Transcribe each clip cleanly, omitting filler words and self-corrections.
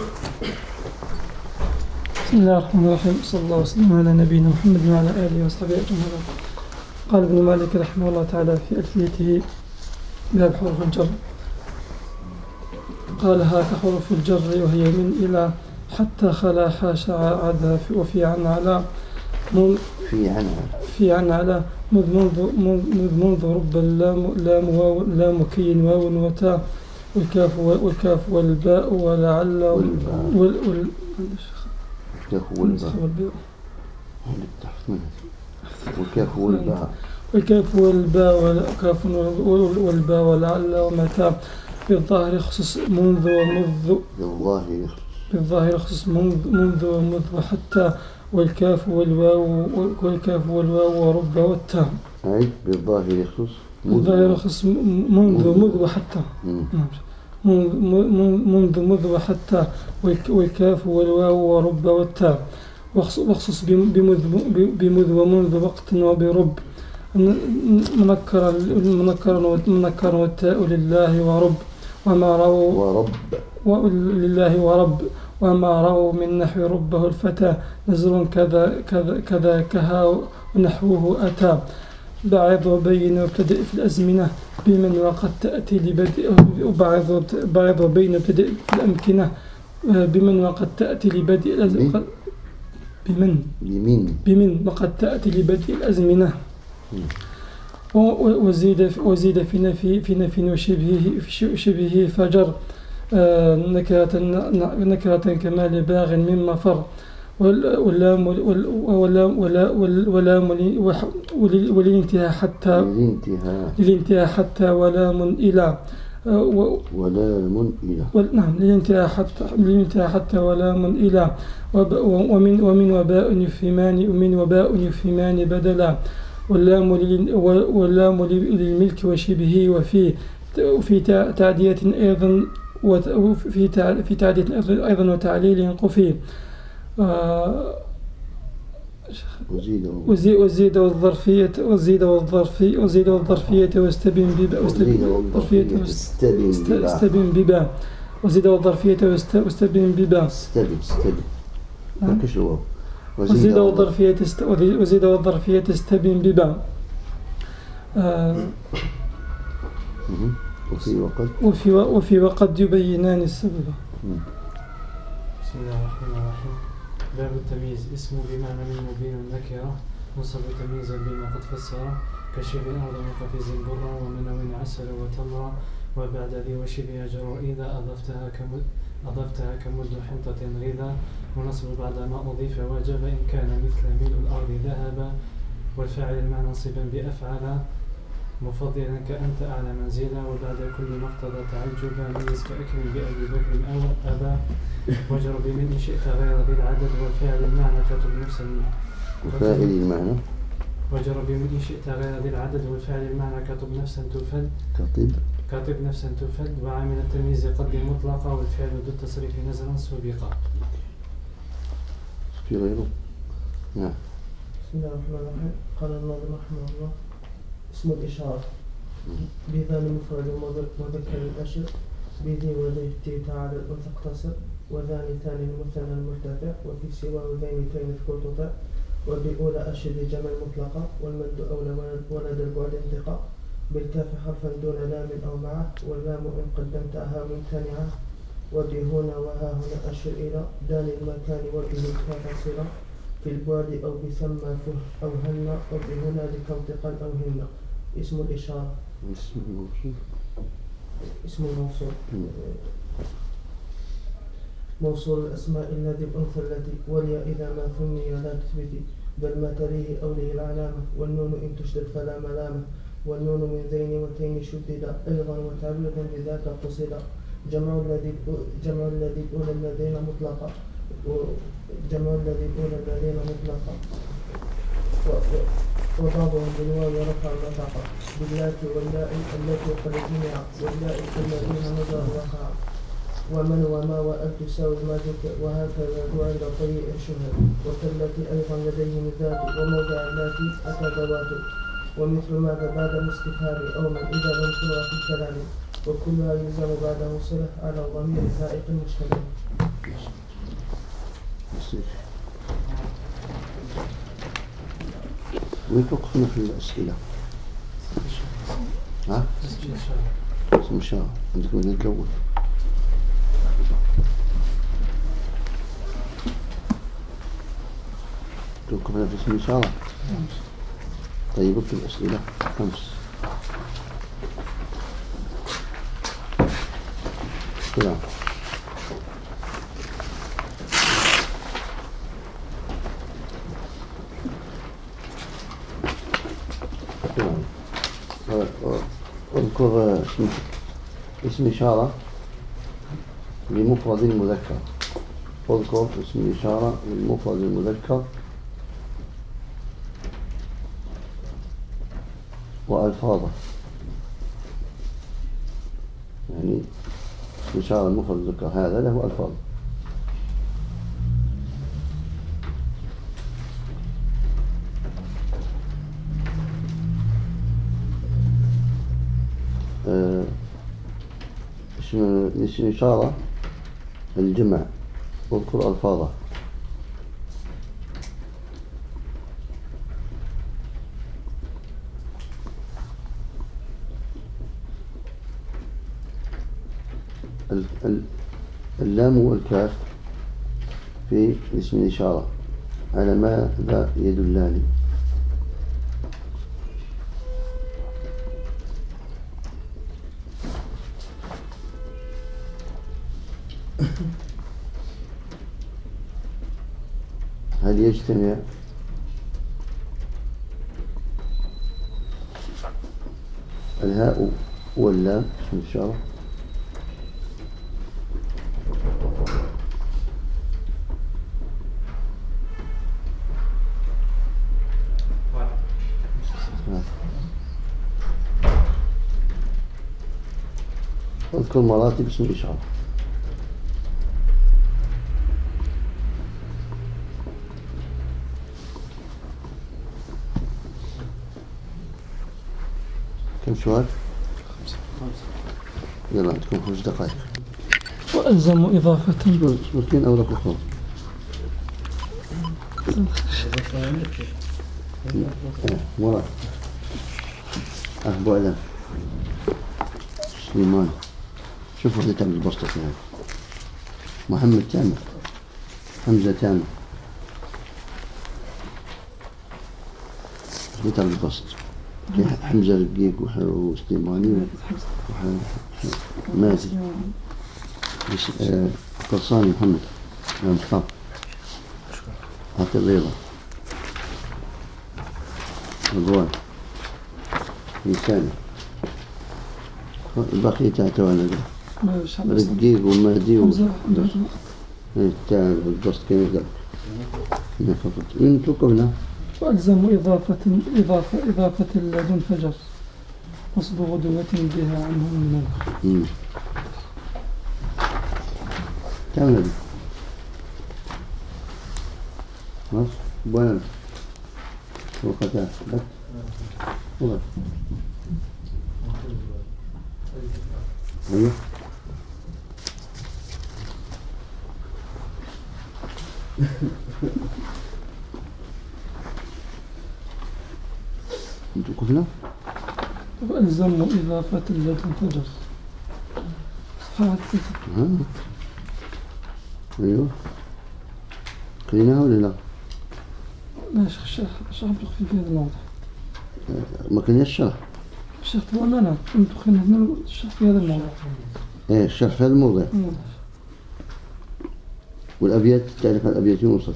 بسم الله الرحمن الرحيم. صلى الله وسلم على نبينا محمد وعلى آله وصحبه أجمعين. قال ابن مالك رحمه الله تعالى في ألفيته باب حروف الجر، قال هاك حروف الجر وهي من إلى حتى خلا حاشا عدا وفي عن على في عن على منذ رب اللام واو لام كي واو وتاء والكاف والباء ولعل والكاف والباء ولعل ومتى بالظاهر يخصص منذ ومذ منذ وحتى والكاف والواو ورب والتاء. أي بالظاهر يخصص منذ وحتى منذ وحتى والكاف والواو ورب والتاء، واخصص بمذ ومنذ وقت وبرب منكرا والتاء لله ورب وما رووا لله ورب وما رووا من نحو ربه الفتى نزر كذا كها ونحوه أتى. بعض وبين وابتدئ في الأزمنة بمن وقد تأتي لبدء بعض وبين وابتدئ في الأمكنة بمن وقد تأتي لبدء بمن وقد تأتي لبدء الأزمنة. وزيد في نفي وشبهه فجر نكرة كما لباغ من مفر واللام وللانتهاء حتى ولام إلى نعم للانتهاء حتى ولام إلى ومن وباء يفهمان بدلا واللام للملك وشبهه وفي تعدية أيضا وفي تعدية أيضا وتعليل قفي. وزيد والظرفية واستبن ببا وزيد والظرفية واستبن ببا وزيد والظرفية استبن ببا وفي وقد يبينان السبب. بسم الله الرحمن الرحيم. باب التمييز اسم بمعنى من مبين النكرة نصب تمييزا بما قد فسر كشبه الأرض وقفز برا ومنو عسل وتمر وبعد ذي وشبه جر إذا أضفتها كمد حنطة غذا ونصب بعد ما أضيف وجب إن كان مثل ملء الأرض ذهبا والفاعل المعنى نصبا بأفعل مفضلا كأنت أعلى منزلا وبعد كل مقتضى تعجبا ميز كأكرم بأبي بكر أو أبا وجر بمن شئت غير ذي العدد والفاعل المعنى كتب نفسا وجر بمن شئت غير ذي العدد والفاعل المعنى كتب نفسا تفد وعامل التمييز قد مطلقة والفعل ذو التصريف نزلا سبقا. في غيره. نعم. بسم الله الرحمن الرحيم. قال الناظم رحمه الله اسم الإشارة بذا المفرد وذكر الأشر بذي وذي تعالى وتقتصر وذاني ثاني المثنى المرتفع وفي سواه ذين تين في كل تطع وبأولى أشر جمع مطلقة والمد أولى ولد البعد انتقاء بالكاف حرفا دون لام أو معه واللام إن قدمتها ممتنعة وبهنا وها هنا أشر إلى دان المكان وبه الكاف صلة في البعد أو بسمى فه أو هن وبهنالك انتقا أو هن. اسم الإشارة اسم الموصول موصول الأسماء الذي الأنثى التي ولي إذا ما ثني لا تثبتي بل ما تليه أوليه العلامة والنون إن تشدد فلا ملامة والنون من ذين وتين شدد أيضا وتعبيرا بذاك قصد جمع الذي أولى الذين مطلقا وضعهم بالواو ورفع النطاق باللات واللاء التي قد جمع واللاء الذين نظر وقع ومن وما وأن تساوي ما ذكر وهكذا عند طريق الشهر وكالتي أيضا لديهم ذات وموضع التي أتى ذوات ومثل ماذا بعد الاستفهام أو من إذا لم ترى في الكلام وكلها يلزم بعده صلة على ضمير فائق مشتبه. وين توقفنا في الأسئلة؟ ها؟ اسم الشهر عندك من الأول. توقفنا في اسم الشهر. طيب اكتب الأسئلة 5. كلام. اذكر اسم إشارة لمفرد المذكر. اذكر اسم إشارة للمفرد المذكر وألفاظه، يعني اسم إشارة المفرد المذكر هذا له ألفاظ. اسم إشارة الجمع واذكر ألفاظه. اللام والكاف في اسم الإشارة على ماذا يدلان؟ هل يجتمع الهاء واللام اسم الإشارة؟ اذكر مراتب اسم الإشارة. كم سؤال؟ 5. يلا عندكم 5 دقائق. وألزم إضافة سبرتين أو لك أخرى. مراد أبو علام سليمان. شوفوا اللي تعمل البسطة يعني. محمد تامر، حمزة تامر. اللي تعمل البسط حمزة رقيق وسليماني ومازي قرصاني محمد مصطفى عطي الريضة رضوان لساني. الباقي تاعته على رقيق ومهدي تاع البسط كيف يقدر فقط من توقفنا. وألزم إضافة لدن فجر نصب غدوة بها عنه من الملك. كامل خلاص بوين وقتها بس والله ايوه انتو قفنا. وألزم إضافة لدن فجر صفحة 3. ايوه قريناها ولا لا؟ لا شيخ شرح في هذا الموضوع. ما كان الشرح. الشيخ تماما كنت خلينا الشرح في هذا الموضوع. ايه الشرح في هذا الموضوع. والأبيات تعليق الأبيات وصلت.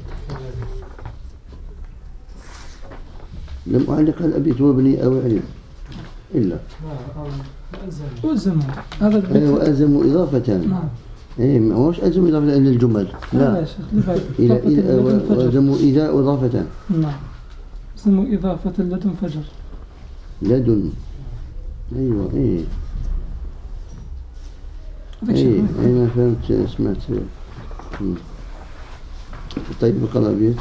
لم أعلق الأبيات وابني أو علم إلا وألزم هذا البيت. أيوة وألزم إضافة. نعم. إيه ما هوش ألزم إضافة إلى الجمل. لا يا شيخ وألزم إذا إضافة. نعم. ألزم إضافة لدن فجر. لدن. أيوة إيه. إيه أنا فهمت سمعت. طيب الأبيات.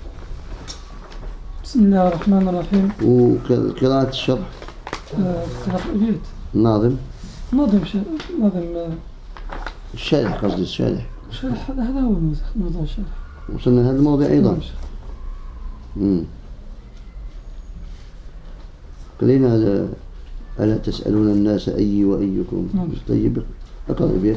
بسم الله الرحمن الرحيم. وقراءة الشرح. قراءة الأبيات. ناظم ناظم الشارح قصدي شرح هذا هو موضوع الشرح. وصلنا لهذا الموضوع أيضا. قلنا ألا تسألون الناس أي وأيكم. طيب أقرأ البيت.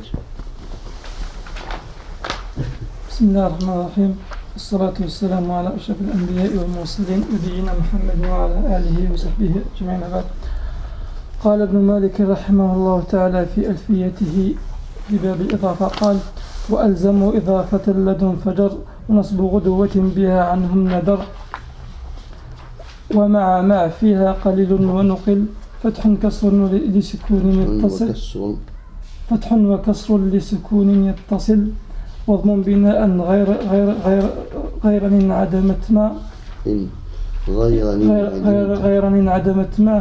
بسم الله الرحمن الرحيم. الصلاة والسلام على أشرف الأنبياء والمرسلين نبينا محمد وعلى آله وصحبه أجمعين. بعد. قال ابن مالك رحمه الله تعالى في ألفيته في باب الإضافة قال: وألزموا إضافة لدن فجر ونصب غدوة بها عنهم ندر ومع فيها قليل ونقل فتح كسر لسكون يتصل فتح وكسر لسكون يتصل وضم بناء غير انعدمت ما غير انعدمت ما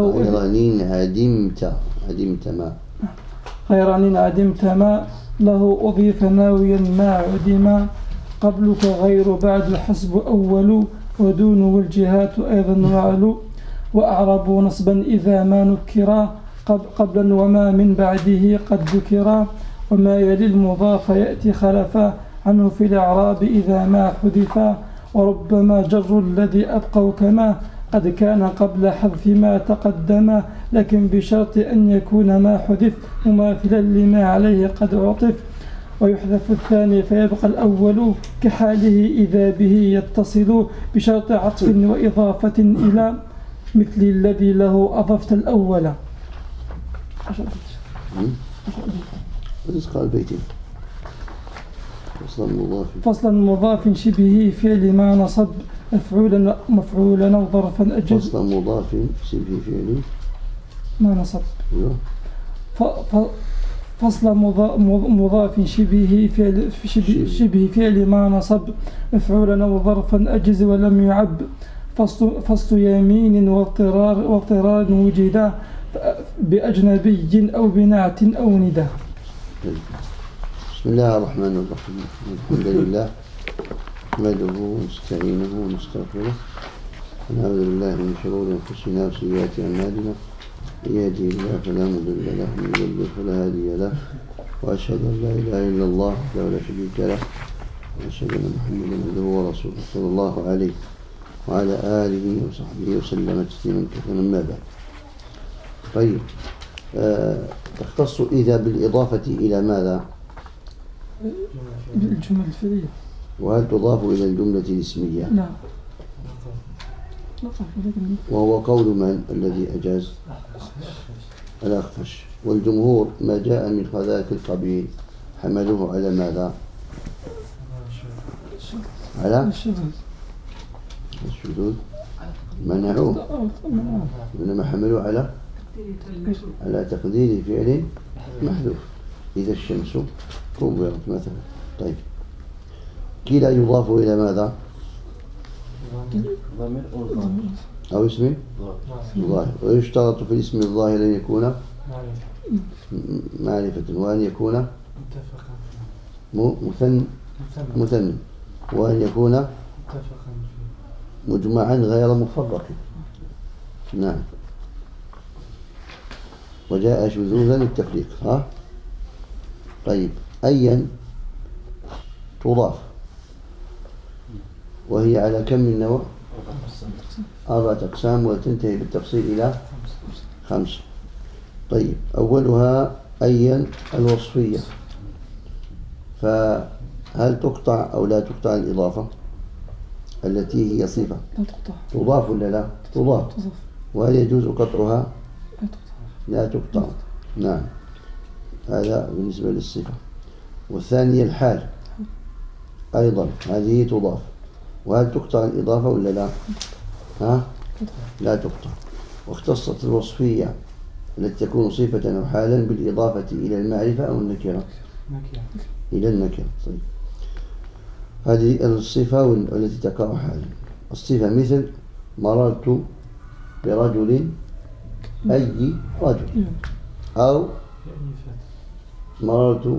غير انعدمت ما له أضيف ناويا ما عدما قبلك غير بعد حسب أول ودون والجهات أيضا وعلو وأعربوا نصبا إذا ما نكرا قبلا وما من بعده قد ذكرا وما يلي المضاف يأتي خلفا عنه في الإعراب إذا ما حذفا وربما جر الذي أبقوا كما قد كان قبل حذف ما تقدم لكن بشرط أن يكون ما حذف مماثلا لما عليه قد عطف ويحذف الثاني فيبقى الأول كحاله إذا به يتصل بشرط عطف وإضافة إلى مثل الذي له أضفت الأول. فصلا مضاف شبه فعل ما نصب مفعولا أو ظرفا أجز. فصلا مضاف شبه فعل ما نصب. فصل مضاف شبه فعل ما نصب مفعولا أو ظرفا أجز ولم يعب فصل يمين واضطرار وجدا بأجنبي أو بنعت أو ندى. بسم الله الرحمن الرحيم. الحمد لله نحمده ونستعينه ونستغفره ونعوذ بالله من شرور أنفسنا وسيئات أعمالنا من يهده الله فلا مضل له ومن يضلل فلا هادي له وأشهد أن لا إله إلا الله وحده لا شريك له وأشهد أن محمدا عبده ورسوله صلى الله عليه وعلى آله وصحبه وسلم تسليما كثيرا. ما بعد. طيب تختص إذا بالإضافة إلى ماذا؟ بالجمل الفعلية. وهل تضاف إلى الجملة الاسمية؟ لا. وهو قول من الذي أجاز؟ الأخفش. والجمهور ما جاء من ذاك القبيل حملوه على ماذا؟ على الشذوذ منعوه إنما حملوه على تقدير فعل محذوف إذا الشمس كبرت مثلا. طيب كلا يضاف إلى ماذا؟ أو اسم ظاهر. ويشترط في الاسم الظاهر أن يكون معرفة وأن يكون مثنى وأن يكون مجمعا غير مفرق. نعم. وجاء شذوذا التفريق. ها؟ طيب أيا تضاف وهي على كم من نوع؟ 4 أقسام وتنتهي بالتفصيل إلى 5. طيب أولها أيا الوصفية. فهل تقطع أو لا تقطع الإضافة التي هي صفة؟ لا تقطع. تضاف ولا لا؟ تضاف. وهل يجوز قطعها؟ لا تقطع. نعم. هذا بالنسبة للصفة. والثانية الحال أيضا هذه تضاف. وهل تقطع الإضافة ولا لا؟ ها؟ لا تقطع. واختصت الوصفية التي تكون صفة أو حالا بالإضافة إلى المعرفة أو النكرة؟ إلى النكرة. طيب هذه الصفة التي تقع حالا. الصفة مثل مررت برجل أي رجل أو مررت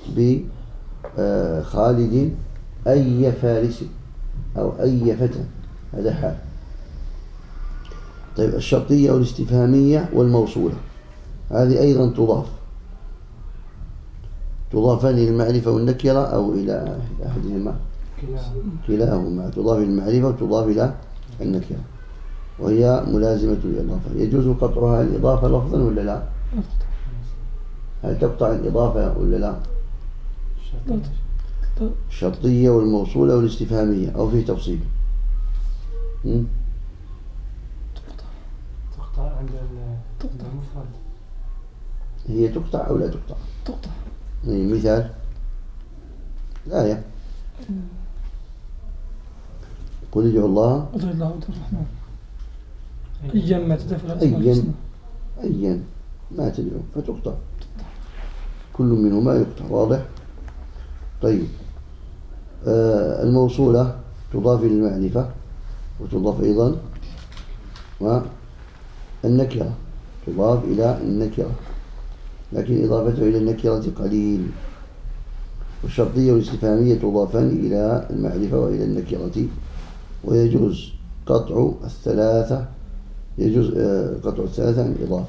بخالد أي فارس أو أي فتى. هذا حال. طيب الشرطية والاستفهامية والموصولة هذه أيضا تضافان إلى المعرفة والنكرة أو إلى أحدهما؟ كلاهما تضاف إلى المعرفة وتضاف إلى النكرة، وهي ملازمة الإضافة. يجوز قطعها الإضافة لفظا ولا لا؟ هل تقطع الإضافة ولا لا؟ الشرطية والموصولة والاستفهامية أو فيه تفصيل؟ تقطع عند المفرد. هي تقطع أو لا تقطع؟ تقطع. مثال الآية قل ادعوا الله ادعوا الله ودعوا الرحمن أيا ما تدفع الأسماء الحسنى. أيا ما تدعو فتقطع، كل منهما يقطع. واضح؟ طيب الموصولة تضاف إلى المعرفة وتضاف أيضا، والنكرة تضاف إلى النكرة، لكن إضافته إلى النكرة قليل. والشرطية والاستفهامية تضافان إلى المعرفة وإلى النكرة، ويجوز قطع الثلاثة، يجوز قطع الثلاثة عن الإضافة،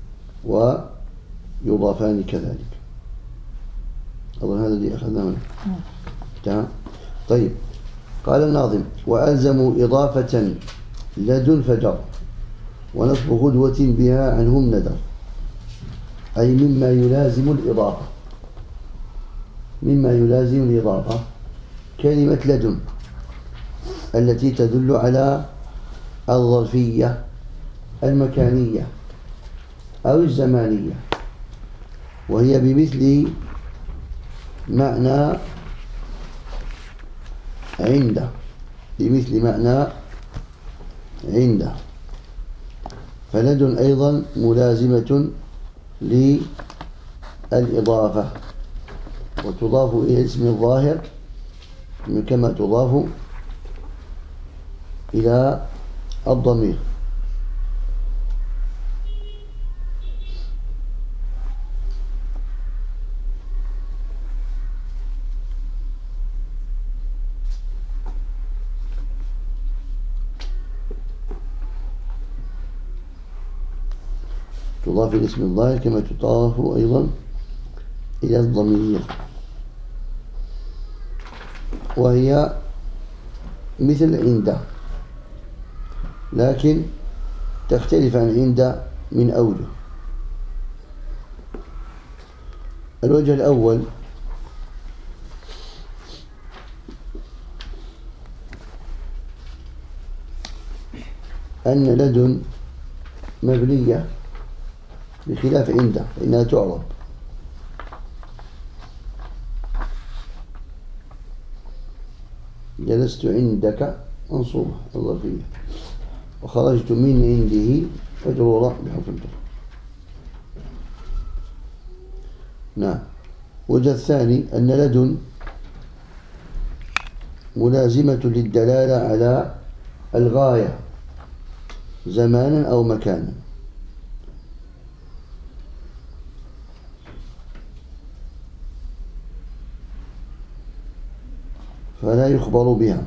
ويضافان كذلك. أظن هذا الذي أخذنا منه. تمام. طيب قال الناظم: وألزموا إضافة لدن فجر، ونصب غدوة بها عنهم ندر. أي مما يلازم الإضافة، مما يلازم الإضافة كلمة لدن التي تدل على الظرفية المكانية أو الزمانية، وهي بمثل معنى عند، بمثل معنى عند. فلدن أيضا ملازمة للإضافة، وتضاف إلى اسم الظاهر كما تضاف إلى الضمير. تضاف إلى اسم الظاهر كما تضاف أيضا إلى الضمير، وهي مثل عند، لكن تختلف عن عند من أوجه. الوجه الأول أن لدن مبنية بخلاف عند، فإنها تعرب. جلست عندك منصوبة الظرفية، وخرجت من عنده مجرورة بحرف الجر. نعم. وجه الثاني أن لدن ملازمة للدلالة على الغاية زمانا أو مكانا، فلا يخبر بها.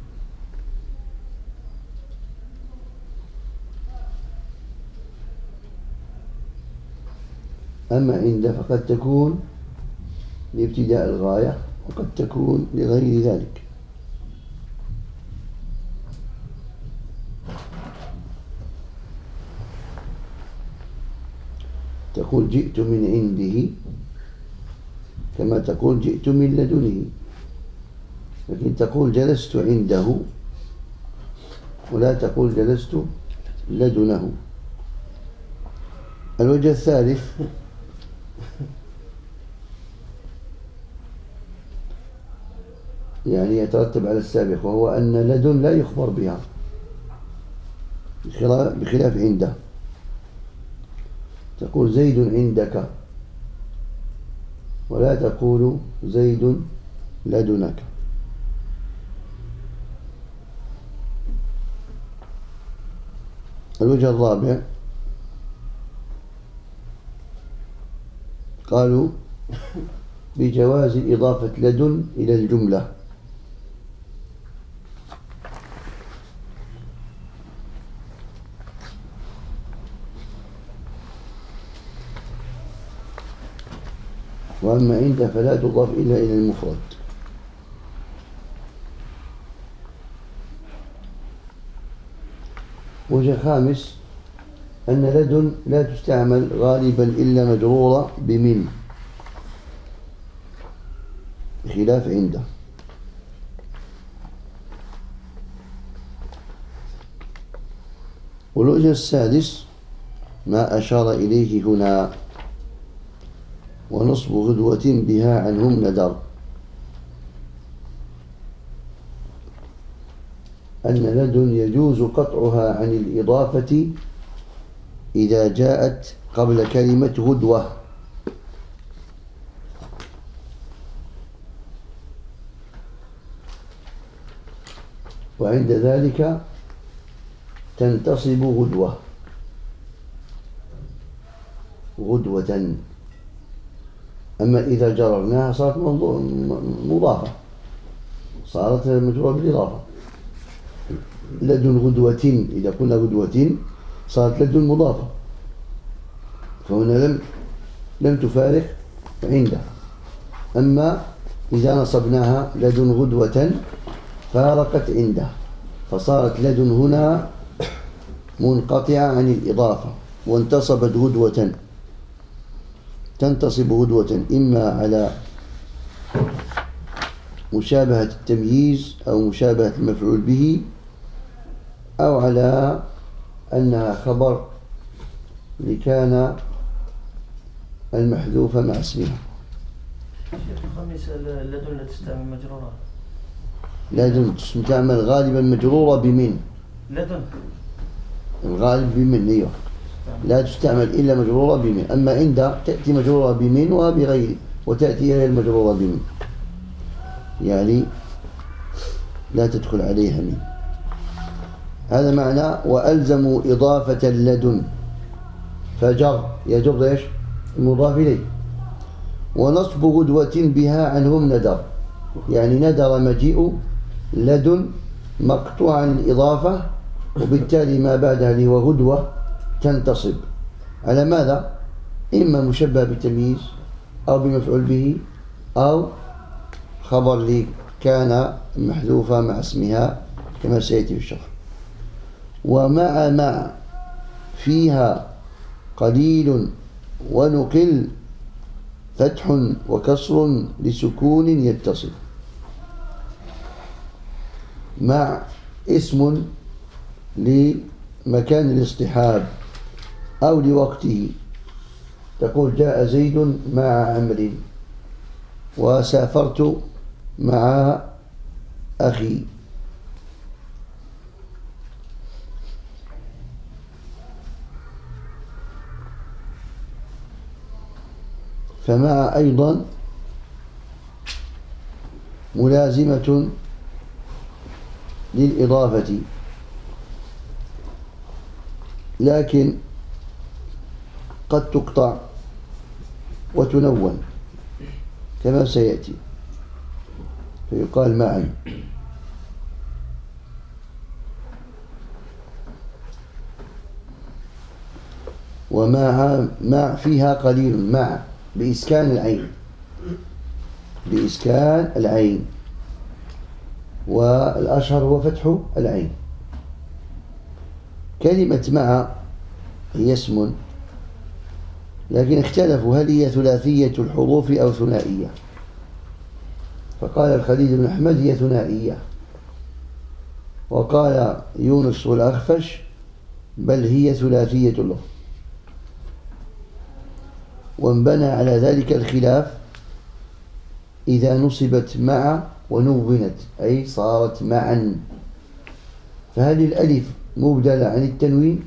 أما عند فقد تكون لابتداء الغاية، وقد تكون لغير ذلك. تقول جئت من عنده كما تقول جئت من لدنه، لكن تقول جلست عنده ولا تقول جلست لدنه. الوجه الثالث يعني يترتب على السابق، وهو أن لدن لا يخبر بها بخلاف عنده. تقول زيد عندك ولا تقول زيد لدنك. الوجه الرابع قالوا بجواز إضافة لدن إلى الجملة، وأما عند فلا تضاف إلا إلى المفرد. وجه خامس أن لدن لا تستعمل غالبا إلا مجرورة بمن بخلاف عنده. والوجه السادس ما أشار إليه هنا، ونصب غدوة بها عنهم ندر، أن لدن يجوز قطعها عن الإضافة إذا جاءت قبل كلمة غدوة، وعند ذلك تنتصب غدوة غدوة. أما إذا جررناها صارت مضافة، صارت مجرورة بالإضافة. لدن غدوة، إذا قلنا غدوة صارت لدن مضافة، فهنا لم تفارق عنده. أما إذا نصبناها لدن غدوة فارقت عنده، فصارت لدن هنا منقطعة عن الإضافة وانتصبت غدوة. تنتصب غدوة إما على مشابهة التمييز أو مشابهة المفعول به، أو على أنها خبر لكان المحذوف مع اسمها. الشيخ الخامس لدن لا تستعمل مجرورة. لدن تستعمل غالبا مجرورة بمن. لدن الغالب بمن، أيوه، لا تستعمل إلا مجرورة بمن. أما عند تأتي مجرورة بمن وبغير، وتأتي غير مجرورة بمن، يعني لا تدخل عليها من. هذا معنى وألزموا إضافة لدن، فجر يجر إيش؟ المضاف إليه. ونصب غدوة بها عنهم ندر، يعني ندر مجيء لدن مقطوع عن الإضافة، وبالتالي ما بعدها اللي هو غدوة تنتصب على ماذا؟ إما مشبه بالتمييز أو بمفعول به أو خبر لي كان محذوفة مع اسمها كما سيأتي في الشرح. ومع فيها قليل ونقل فتح وكسر لسكون يتصل. مع اسم لمكان الاصطحاب أو لوقته، تقول جاء زيد مع عمرو وسافرت مع أخي. فمع أيضا ملازمة للإضافة، لكن قد تقطع وتنون كما سيأتي، فيقال معا. ومع فيها قليل، مع بإسكان العين، بإسكان العين، والأشهر هو فتح العين. كلمة مع هي اسم، لكن اختلفوا هل هي ثلاثية الحروف أو ثنائية، فقال الخليل بن أحمد هي ثنائية، وقال يونس والأخفش بل هي ثلاثية له. وانبنى على ذلك الخلاف إذا نصبت مع ونونت، أي صارت معا، فهل الألف مبدلة عن التنوين،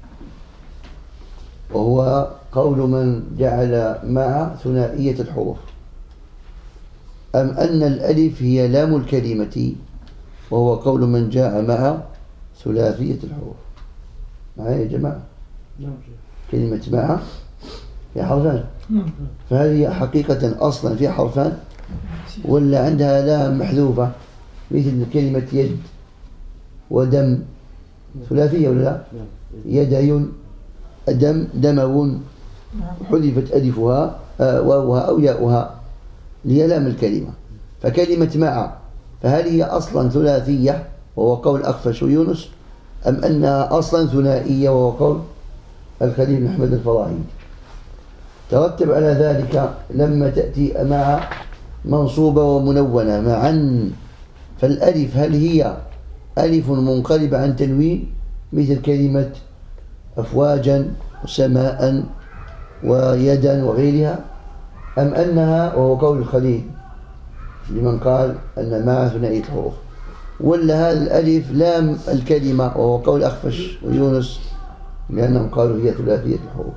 وهو قول من جعل مع ثنائية الحروف، أم أن الألف هي لام الكلمة وهو قول من جاء مع ثلاثية الحروف؟ معايا يا جماعة؟ كلمة مع في حرفان، فهل هي حقيقة أصلا في حرفان ولا عندها لام محذوفة مثل كلمة يد ودم؟ ثلاثية ولا لا؟ يدي دم دمو حذفت ألفها واوها أو ياؤها ليلام الكلمة. فكلمة مع فهل هي أصلا ثلاثية وهو قول أخفش ويونس، أم أنها أصلا ثنائية وهو قول الخليل بن أحمد الفراهيدي؟ ترتب على ذلك لما تأتي مع منصوبة ومنونة معا، فالألف هل هي ألف منقلبة عن تنوين مثل كلمة أفواجا وسماء ويدا وغيرها، أم أنها وهو قول الخليل لمن قال أن مع ثنائية الحروف، ولا هذا الألف لام الكلمة وهو قول أخفش ويونس لأنهم قالوا هي ثلاثية الحروف.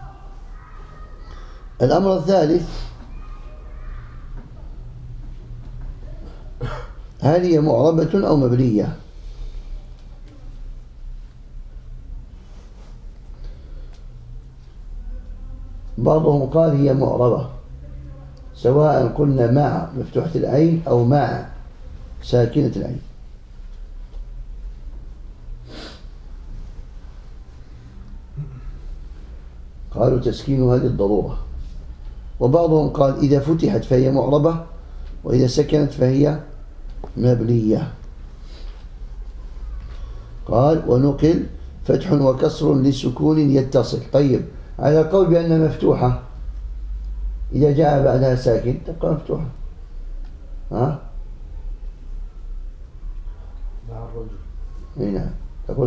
الأمر الثالث هل هي معربة أو مبنية؟ بعضهم قال هي معربة سواء قلنا مع مفتوحة العين أو مع ساكنة العين. قالوا تسكينها للضرورة. وبعضهم قال إذا فتحت فهي معربة وإذا سكنت فهي مبنية. قال ونقل فتح وكسر لسكون يتصل. طيب على قول بأنها مفتوحة إذا جاء بعدها ساكن تبقى مفتوحة. ها؟ مع الرجل. نعم تقول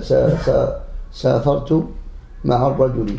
سافرت مع الرجل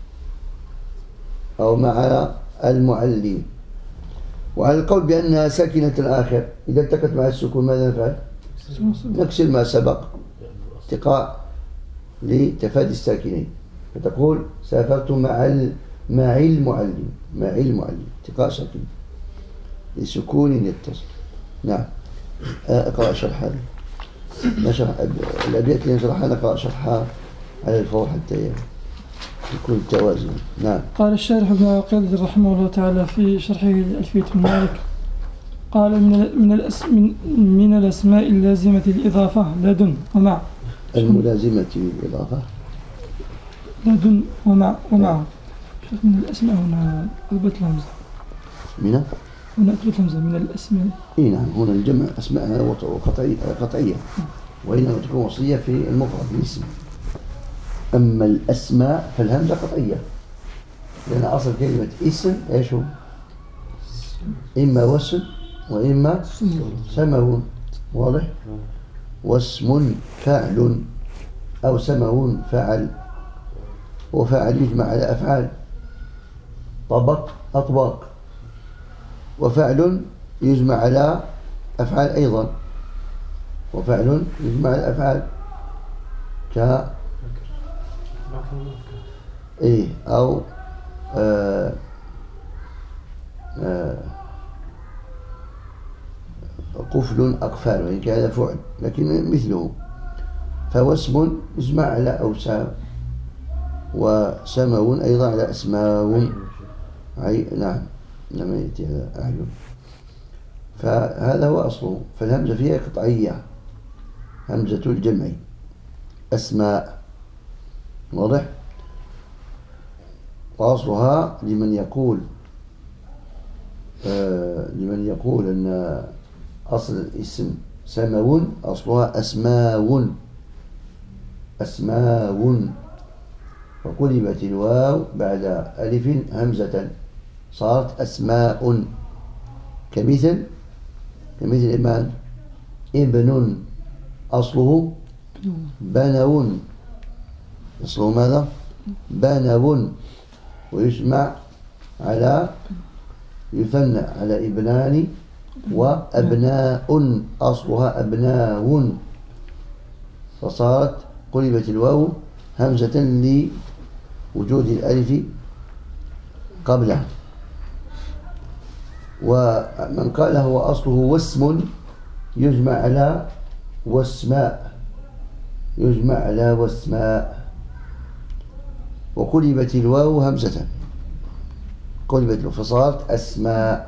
أو مع المعلم. وعلى القول بأنها ساكنة الآخر إذا التقت مع السكون ماذا نفعل؟ نكسر ما سبق اتقاء لتفادي الساكنين، فتقول سافرت مع المعلم اتقاء ساكن لسكون يتصل. نعم اقرأ شرح هذا نشرح الأبيات اللي نشرحها نقرأ شرحها على الفور حتى يكون التوازن. نعم. قال الشارح ابن عقيل رحمه الله تعالى في شرحه ألفية مالك قال من الأسماء اللازمة الإضافة لدن ومع. الملازمة للإضافة لدن ومع من الأسماء هنا أثبت الهمزة هنا أثبت الهمزة من الأسماء. نعم هنا الجمع أسماء قطعية وإنما تكون وصية في المفرد الاسم. أما الأسماء فالهمزة قطعية لأن أصل كلمة اسم إيش هو؟ إما واسم وإما سمو. واضح؟ واسم فعل أو سمو فعل، وفعل يجمع على أفعال طبق أطباق، وفعل يجمع على أفعال أيضا، وفعل يجمع على أفعال أو قفل أقفال وإن كان فعل لكن مثله. فهو اسم يجمع على أوسام، وسمو أيضا على أسماء. نعم لما يأتي على أعين. فهذا هو أصله. فالهمزة فيها قطعية همزة الجمع أسماء. واضح؟ وأصلها لمن يقول أن أصل الاسم سمو أصلها أسماء وقلبت الواو بعد ألف همزة صارت أسماء. كمثل إيمان ابن أصله بنون. أصله ماذا؟ بنون، ويجمع على يثنى على ابنان وأبناء أصلها أبناء، فصارت قلبت الواو همزة لوجود الألف قبلها. ومن قال هو أصله واسم يجمع على واسماء وقلبت الواو همزة فصارت أسماء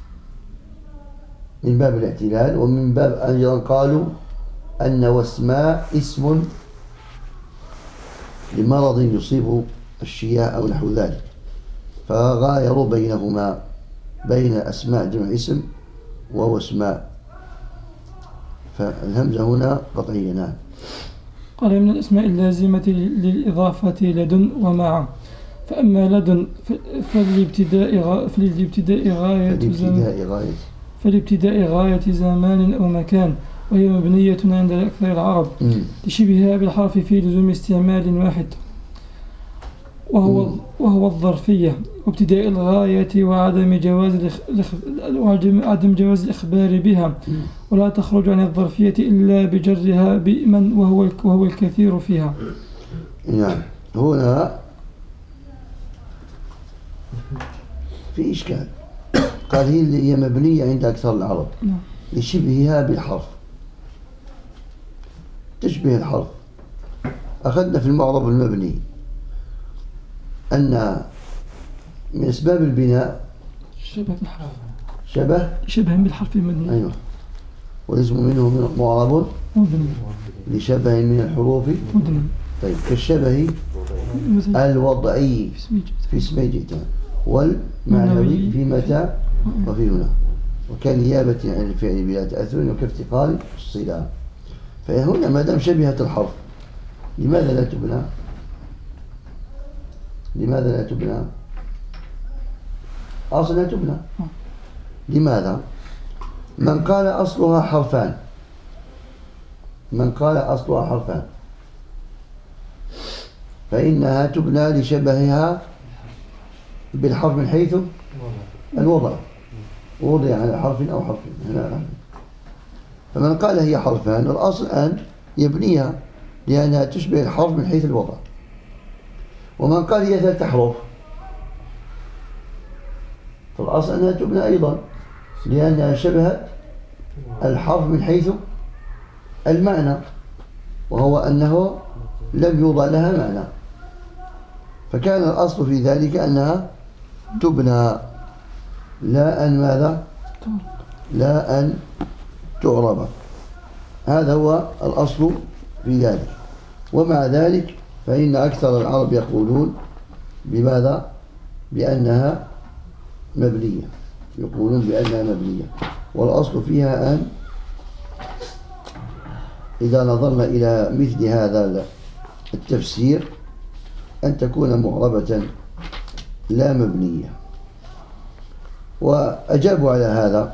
من باب الاعتلال. ومن باب أيضا قالوا أن واسماء اسم لمرض يصيب الشياء أو نحو ذلك، فغايروا بينهما بين أسماء جمع اسم وهو اسماء، فالهمزة هنا قطعية. نعم. قال من الأسماء اللازمة للإضافة لدن ومع. فأما لدن فالابتداء غاية زمان أو مكان، وهي مبنية عند أكثر العرب لشبهها بالحرف في لزوم استعمال واحد وهو الظرفية، وابتداء الغاية وعدم جواز الإخبار بها، ولا تخرج عن الظرفية إلا بجرها بمن وهو الكثير فيها. نعم. هنا في إشكال. قال هي مبنية عند أكثر العرب لشبهها بالحرف، تشبه الحرف. أخذنا في المعرب المبني أن من أسباب البناء شبه بالحرف، شبه بالحرف المبني. أيوه. والاسم منه معرب لشبه من الحروف مدني. طيب، كالشبه الوضعي في اسمي جئت، والمعنوي في متى وفي هنا، وكنيابة عن الفعل بلا تأثر وكافتقار الصلة. فهنا ما دام شبهت الحرف لماذا لا تبنى؟ لماذا لا تبنى؟ أصلا تبنى. لماذا؟ من قال أصلها حرفان، فإنها تبنى لشبهها بالحرف من حيث الوضع، وضع على حرف أو حرف هنا. فمن قال هي حرفان، الأصل أن يبنيها لأنها تشبه الحرف من حيث الوضع. ومن قال هي 3 أحرف، فالأصل أنها تبنى أيضا لأنها شبهت الحرف من حيث المعنى، وهو أنه لم يوضع لها معنى. فكان الأصل في ذلك أنها تبنى لا أن ماذا؟ لا أن تعرب. هذا هو الأصل في ذلك. ومع ذلك فإن أكثر العرب يقولون بماذا؟ بأنها مبنية، يقولون بأنها مبنية. والأصل فيها أن إذا نظرنا إلى مثل هذا التفسير أن تكون معربة لا مبنية. وأجابوا على هذا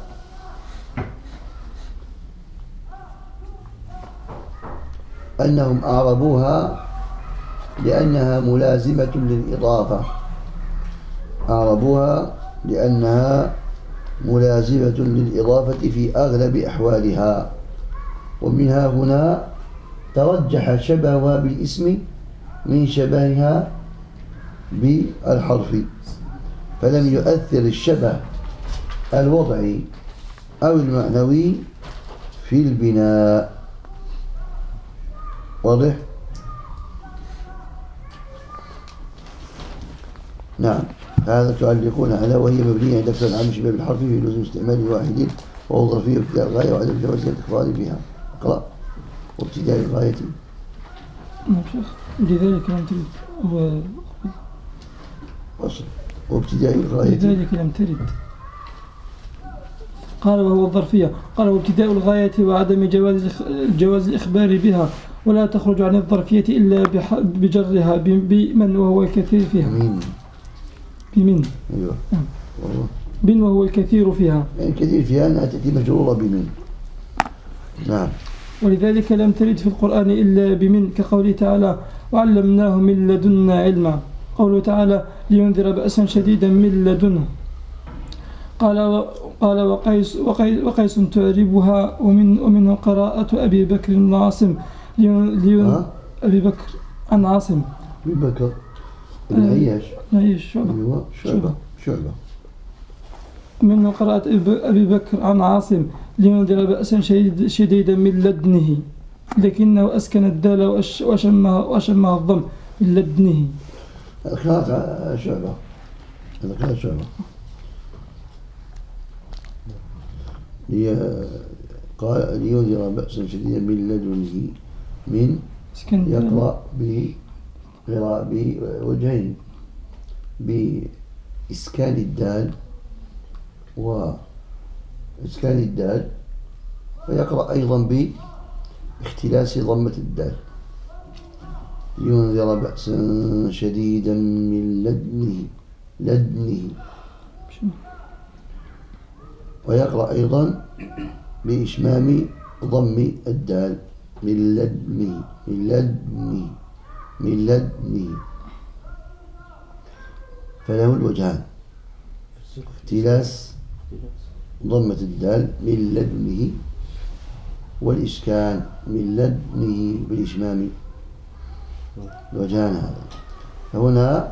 أنهم أعربوها لأنها ملازمة للإضافة، أعربوها لأنها ملازمة للإضافة في أغلب أحوالها، ومنها هنا ترجح شبهها بالاسم من شبهها بالحرف، فلم يؤثر الشبه الوضعي أو المعنوي في البناء. واضح؟ نعم. هذا تعلقون على وهي مبنية عند أكثر العام شبه بالحرف في لزوم استعمال واحد، وهو ظرفية ابتداء الغاية وعدم جواز الإخبار بها. اقرأ. وابتداء الغاية. نعم شيخ. لذلك لم ترد وابتداء الغاية. لذلك لم ترد. قال وهو الظرفية. قال وابتداء الغاية وعدم جواز الإخبار بها، ولا تخرج عن الظرفية إلا بجرها بمن وهو الكثير فيها. بمن. أيوة. بمن وهو الكثير فيها. يعني الكثير فيها أنها تأتي مجرورة بمن. نعم. ولذلك لم ترد في القرآن إلا بمن، كقوله تعالى وعلمناه من لدنا علما. قوله تعالى لينذر بأسا شديدا من لدنه. قال وقيس تعربها، ومنه قراءة أبي بكر بن عاصم أبي بكر عن عاصم. أبي بكر بن عياش. شعبة. منه قراءة أبي بكر عن عاصم لينذر بأسا شديدا من لدنه، لكنه أسكن الدال وأشمها الضم من لدنه. قراءة شعبة. قال لينذر بأسا شديدا من لدنه، من يقرأ بوجهين، إسكان الدال ويقرأ أيضا باختلاس ضمة الدال. ينذر بأسا شديدا من لدنه ويقرأ أيضا بإشمام ضم الدال من لدنه فله الوجهان: اختلاس ضمة الدال من لدنه، والإسكان من لدنه بالإشمام، الوجهان هذا. فهنا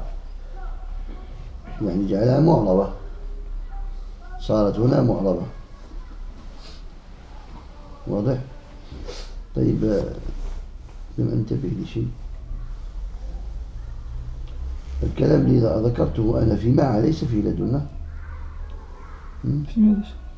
يعني جعلها معربة، صارت هنا معربة. واضح؟ طيب، لم أنتبه لشيء. الكلام اللي ذكرته أنا في مع ليس في لدنا. في ماذا؟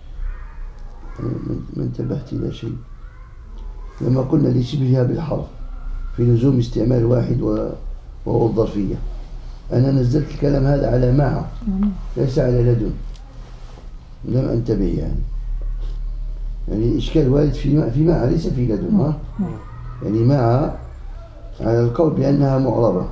ما انتبهت إلى شيء لما قلنا لشبهها بالحرف في لزوم استعمال واحد وهو الظرفية. أنا نزلت الكلام هذا على مع ليس على لدن، لم أنتبه يعني الإشكال وارد في مع ليس في لدن. يعني مع على القول بأنها معربة،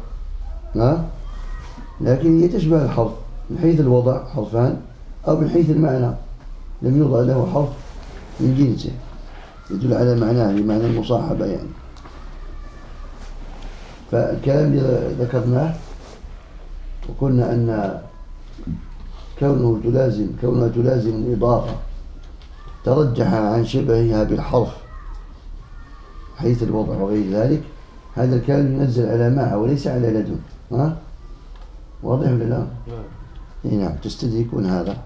لكن هي تشبه الحرف من حيث الوضع حرفان، أو من حيث المعنى لم يوضع له حرف من جنسه يدل على معناه بمعنى المصاحبة يعني. فالكلام اللي ذكرناه وقلنا أن كونها تلازم الإضافة ترجح عن شبهها بالحرف حيث الوضع وغير ذلك، هذا الكلام ينزل على مع وليس على لدن. واضح ولا لا؟ نعم، تستدركون هذا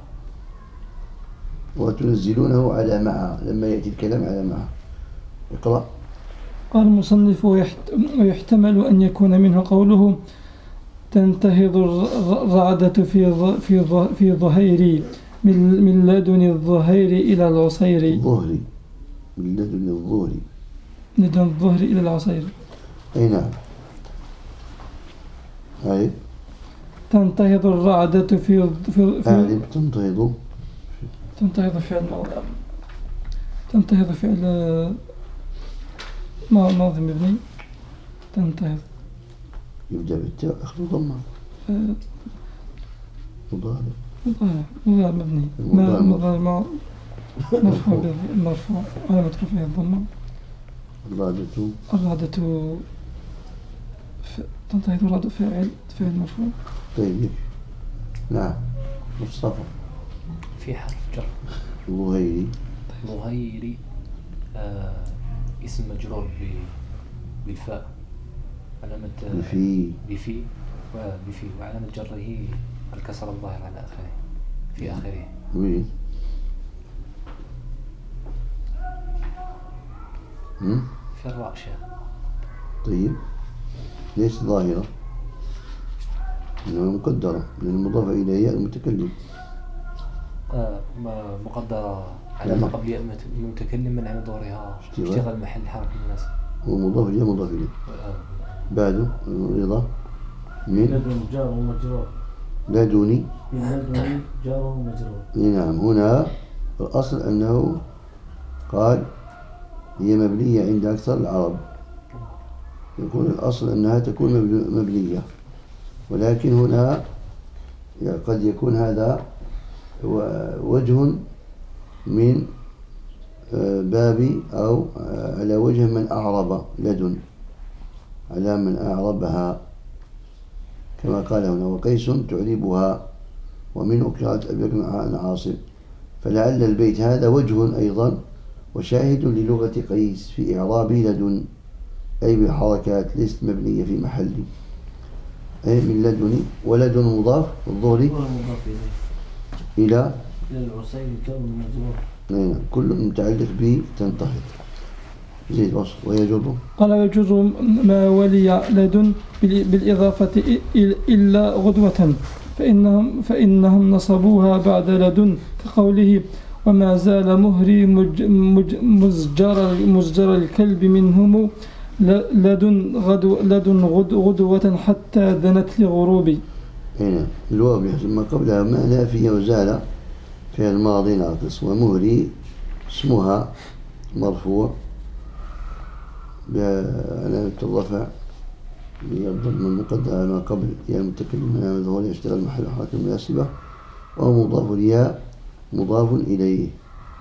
وتنزلونه على مع لما يأتي الكلام على مع. اقرأ. قال المصنف: ويحتمل أن يكون منه قوله تنتهض الرعدة في ظهيري من لدن الظهير إلى العصير. ظهري من لدن الظهري، لدن الظهر إلى العصير. أي نعم. هاي تنتهض الرعدة في تنتهض فعل ماضي مبني. تنتهض يبدأ بالتاء أخذ ضمة. مضارع مبني. مضارع مرفوع على رفعه الضمة. الرعدة تنتهض الرعدة فاعل مرفوع. طيب، نعم. مصطفى. في حرف جر. ظهيري اسم مجرور بالفاء، علامة بفي وعلامة جره الكسر الظاهر على آخره في آخره. في الراء شيخ. طيب، ليش ظاهرة؟ إنها مقدرة لأن المضاف إليها المتكلم. مقدرة على ما قبل المتكلم من عن دورها اشتغل محل حركة الناس. ومضاف إليه مضاف إليه. بعده رضا من لدن جار ومجرور. لدني جار ومجرور. نعم. هنا الأصل أنه قال هي مبنية عند أكثر العرب، يكون الأصل أنها تكون مبنية، ولكن هنا قد يكون هذا وجه من باب أو على وجه من أعرب لدن، على من أعربها كما قال هنا: وقيس تعربها ومن قراءة أبي بكر عن عاصم. فلعل البيت هذا وجه أيضا وشاهد للغة قيس في إعراب لدن، أي بالحركات ليست مبنية في محل، أي من لدن. ولدن مضاف الظهري إلى العصير كون مجرور. كل متعلق به تنتهض. زيد وصف. ويجر. قال: ويجر ما ولي لدن بالإضافة إلا غدوة، فإنهم نصبوها بعد لدن، كقوله: وما زال مهري مزجر الكلب منهم لدن غدوة حتى دنت لغروبي. هنا الواو يحسب ما قبلها ما نافية وزال فعل الماضي ناقص، ومهري اسمها مرفوع بعلامة الرفع بالضم المقدر على ما قبل يا المتكلم من علامة ظهور يشتغل محل حركة مناسبة، وهو مضاف الياء مضاف إليه.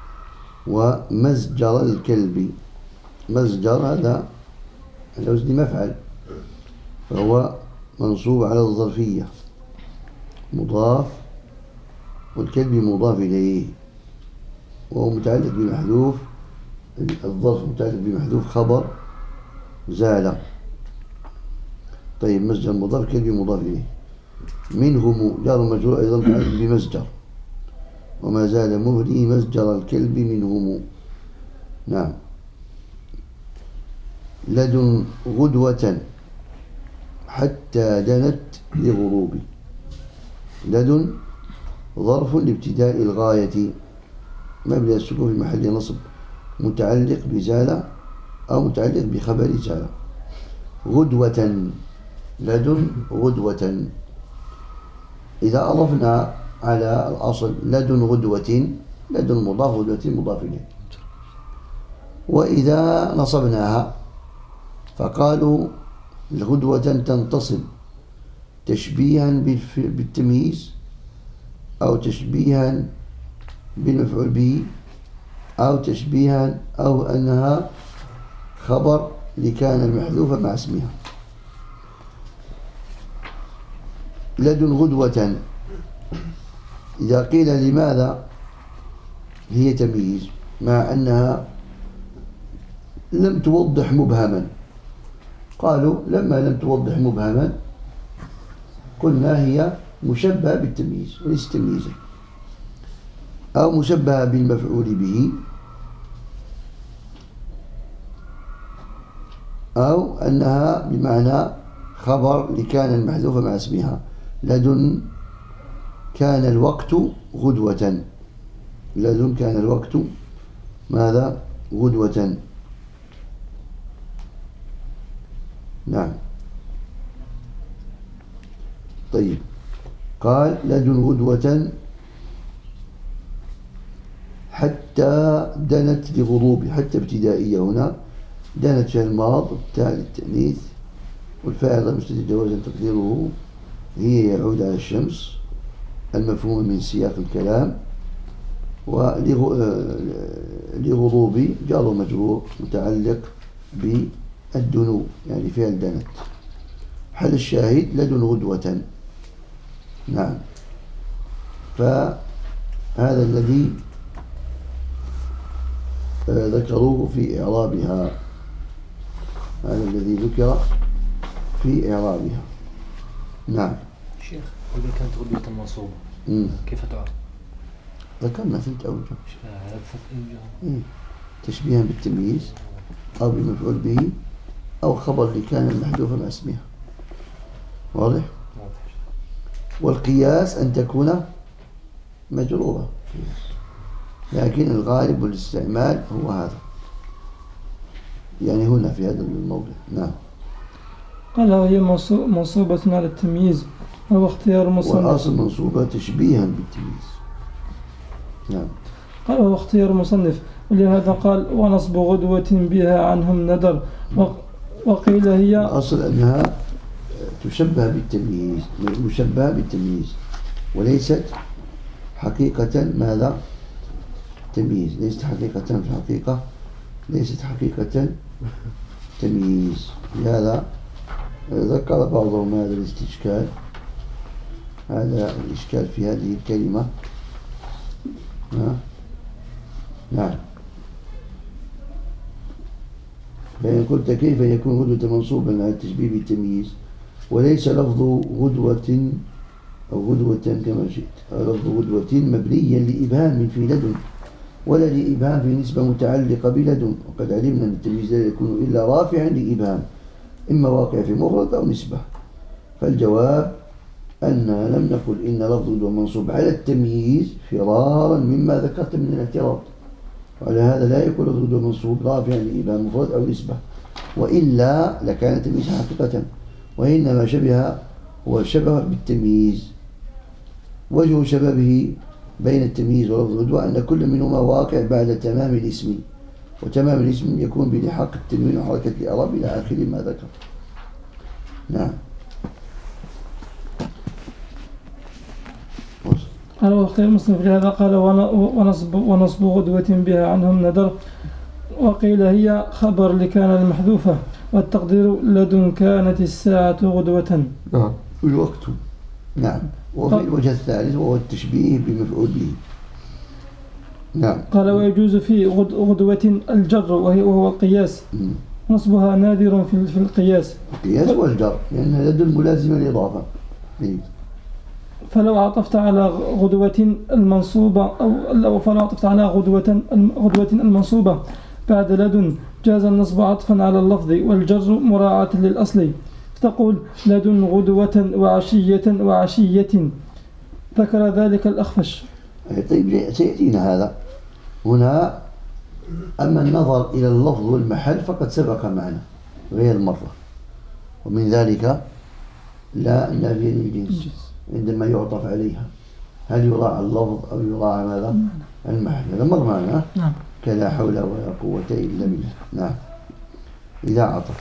ومزجر الكلب، مزجر هذا على وزن مفعل، فهو منصوب على الظرفية مضاف، والكلب مضاف إليه، وهو متعلق بمحذوف، الظرف متعلق بمحذوف خبر زال. طيب مزجر مضاف، كلب مضاف إليه. منهم جار مجرور أيضا متعلق بمزجر، وما زال مهري مزجر الكلب منهم. نعم. لدن غدوة حتى دنت لغروب. لدن ظرف لابتداء الغاية مبني السكون في محل نصب متعلق بزال أو متعلق بخبر زال. غدوة، لدن غدوة. إذا أضفنا على الأصل لدن غدوة، لدن مضاف غدوة مضاف إليه. وإذا نصبناها فقالوا الغدوة تنتصب تشبيها بالتمييز، أو تشبيها بالمفعول به، أو تشبيها، أو أنها خبر لكان المحذوف مع اسمها. لدن غدوة إذا قيل لماذا هي تمييز مع أنها لم توضح مبهما، قالوا لما لم توضح مبهما قلنا هي مشبهة بالتمييز وليس تمييزا، أو مشبهة بالمفعول به، أو أنها بمعنى خبر لكان المحذوف مع اسمها. لدن كان الوقت غدوة، لدن كان الوقت ماذا؟ غدوة. نعم. طيب قال لدن غدوة حتى دنت لغروب، حتى ابتدائية هنا، دنت في الماض التالي التأنيث، والفاعل مستتر جوازا تقديره هي يعود على الشمس المفهوم من سياق الكلام. ولغروب جار مجرور متعلق بالدنو يعني فعل دنت. حل الشاهد لدن غدوة. نعم. فهذا الذي ذكروه في إعرابها، هذا الذي ذكر في إعرابها. نعم. شيخ إذا كانت غدوة منصوبة كيف تعرف؟ ذكرنا 3 أوجه. تشبيها بالتمييز، أو بالمفعول به، أو خبر لكان المحذوف مع اسمها. واضح؟ والقياس أن تكون مجرورة، لكن الغالب والاستعمال هو هذا، يعني هنا في هذا الموضع. نعم. قال وهي منصوبة على التمييز، وهو اختيار المصنف. والأصل منصوبة تشبيها بالتمييز. نعم. قال وهو اختيار المصنف، ولهذا قال ونصب غدوة بها عنهم ندر، وقيل هي الأصل أنها تشبه بالتمييز، مشبهة بالتمييز، وليست حقيقة ماذا؟ تمييز، ليست حقيقة في الحقيقة، ليست حقيقة تمييز. لهذا ذكر بعضهم هذا الاستشكال، هذا الإشكال في هذه الكلمة. نعم. فإن قلت كيف يكون غدوة منصوبا على التشبيه بالتمييز وليس لفظ غدوة أو غدوة كما شئت، لفظ غدوة مبنيا لإبهام في لدن، ولا لإبهام في نسبة متعلقة بلدن، وقد علمنا أن التمييز لا يكون إلا رافعا لإبهام، إما واقع في مفرد أو نسبة. فالجواب أن لم نقل إن لفظ غدوة منصوب على التمييز فرارا مما ذكرت من الاعتراض، وعلى هذا لا يكون لفظ غدوة منصوب رافعا لإبهام مفرد أو نسبة، وإلا لكانت التمييز حقيقة، وإنما شبه هو الشبه بالتمييز. وجه شبابه بين التمييز ولفظ الغدوة أن كل منهما واقع بعد تمام الاسم، وتمام الاسم يكون بلحاق التنوين وحركة الإعراب إلى آخر ما ذكر. نعم. قال واختار مسلم في هذا قال ونصب غدوة بها عنهم ندر، وقيل هي خبر لكان المحذوفة، والتقدير لدن كانت الساعة غدوة. نعم الوقت. نعم. وفي الوجه الثالث وهو التشبيه بمفعول به. نعم. قال ويجوز في غدوة الجر وهو القياس، نصبها نادر في القياس. القياس والجر لأنها لدن ملازمة للإضافة. فلو عطفت على غدوة المنصوبة فلو عطفت على غدوة المنصوبة بعد لدن جاز النصب عطفا على اللفظ والجر مراعاة للأصل، فتقول لدن غدوة وعشية ذكر ذلك الأخفش. طيب سيأتينا هذا هنا. أما النظر إلى اللفظ والمحل فقد سبق معنا غير مرة، ومن ذلك لا النافية للجنس عندما يعطف عليها هل يراعى اللفظ أو يراعى ماذا؟ المحل. هذا مر معنا. نعم. كلا حول ولا قوة إلا بالله. نعم. إذا عطف.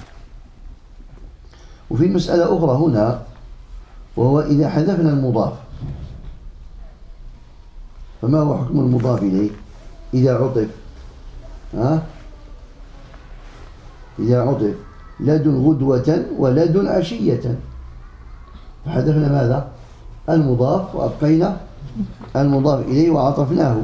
وفي مسألة أخرى هنا، وهو إذا حذفنا المضاف فما هو حكم المضاف إليه إذا عطف؟ إذا عطف لدن غدوة ولدن عشية، فحذفنا ماذا؟ المضاف وأبقينا المضاف إليه وعطفناه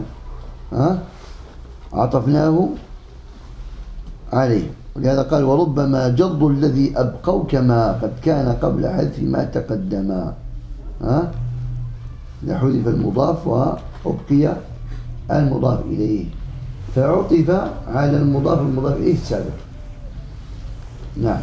عطفناه عليه. ولهذا قال وربما جض الذي أبقوا كما قد كان قبل حذف ما تقدم. لحذف المضاف وأبقي المضاف إليه فعطف على المضاف إليه السابق. نعم.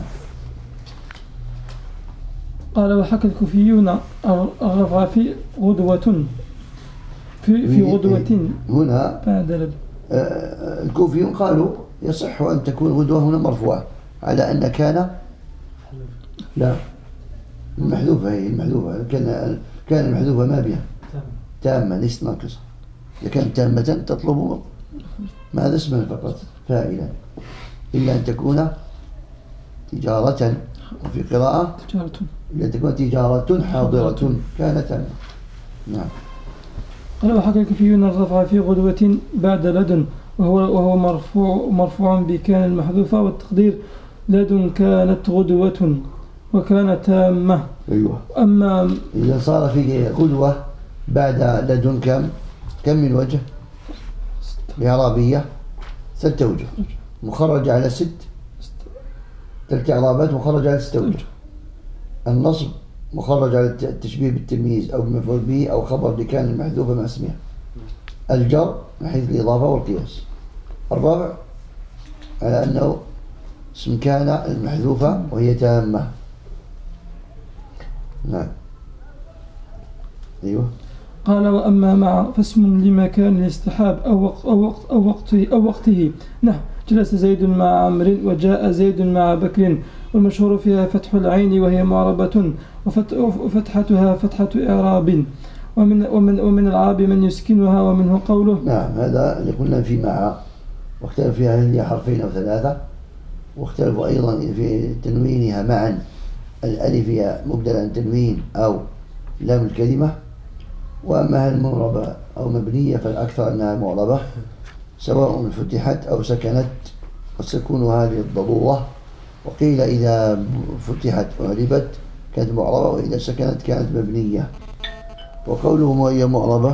قال وحكى الكوفيون الرفع في غدوة في غدوة هنا بعد لدن. الكوفيون قالوا يصح أن تكون غدوة هنا مرفوعة على أن كان لا المحذوفة، هي المحذوفة كان المحذوفة ما بها تامة ليست ناقصة. إذا كانت تامة تطلب ماذا اسما فقط فاعلا، إلا أن تكون تجارة، وفي قراءة تجارة إلا أن تكون تجارة حاضرة كانت تامة. نعم. قال وحكى الكوفيون الرفع في غدوة بعد لدن وهو مرفوع بكان المحذوفة، والتقدير لدن كانت غدوة وكانت تامة. أيوة. أما إذا صار في غدوة بعد لدن كم من وجه إعرابية؟ 6 وجه مخرج على 6 إعرابات مخرج على 6 وجه. النصب مخرج على التشبيه بالتمييز أو المفعول به أو خبر لكان المحذوفة مع اسمها. الجر من حيث الإضافة والقياس. الرفع على أنه اسم كان المحذوفة وهي تامة. نعم. أيوه. قال وأما مع فاسم لمكان الاستحاب أو وقته نحو جلس زيد مع عمرو وجاء زيد مع بكر، والمشهور فيها فتح العين وهي معربة وفتحتها فتحة إعراب، ومن العرب من يسكنها ومنه قوله. نعم. هذا اللي قلنا في مع، واختلف فيها هل هي حرفين أو 3، واختلفوا أيضا في تنوينها معا، الألف هي مبدلا عن تنوين أو لام الكلمة، وأما هل معربة أو مبنية فالأكثر أنها معربة سواء فتحت أو سكنت، وسكونها للضرورة. وقيل إذا فتحت وعربت كانت معربة، وإذا سكنت كانت مبنية. وقولهم هي معربة،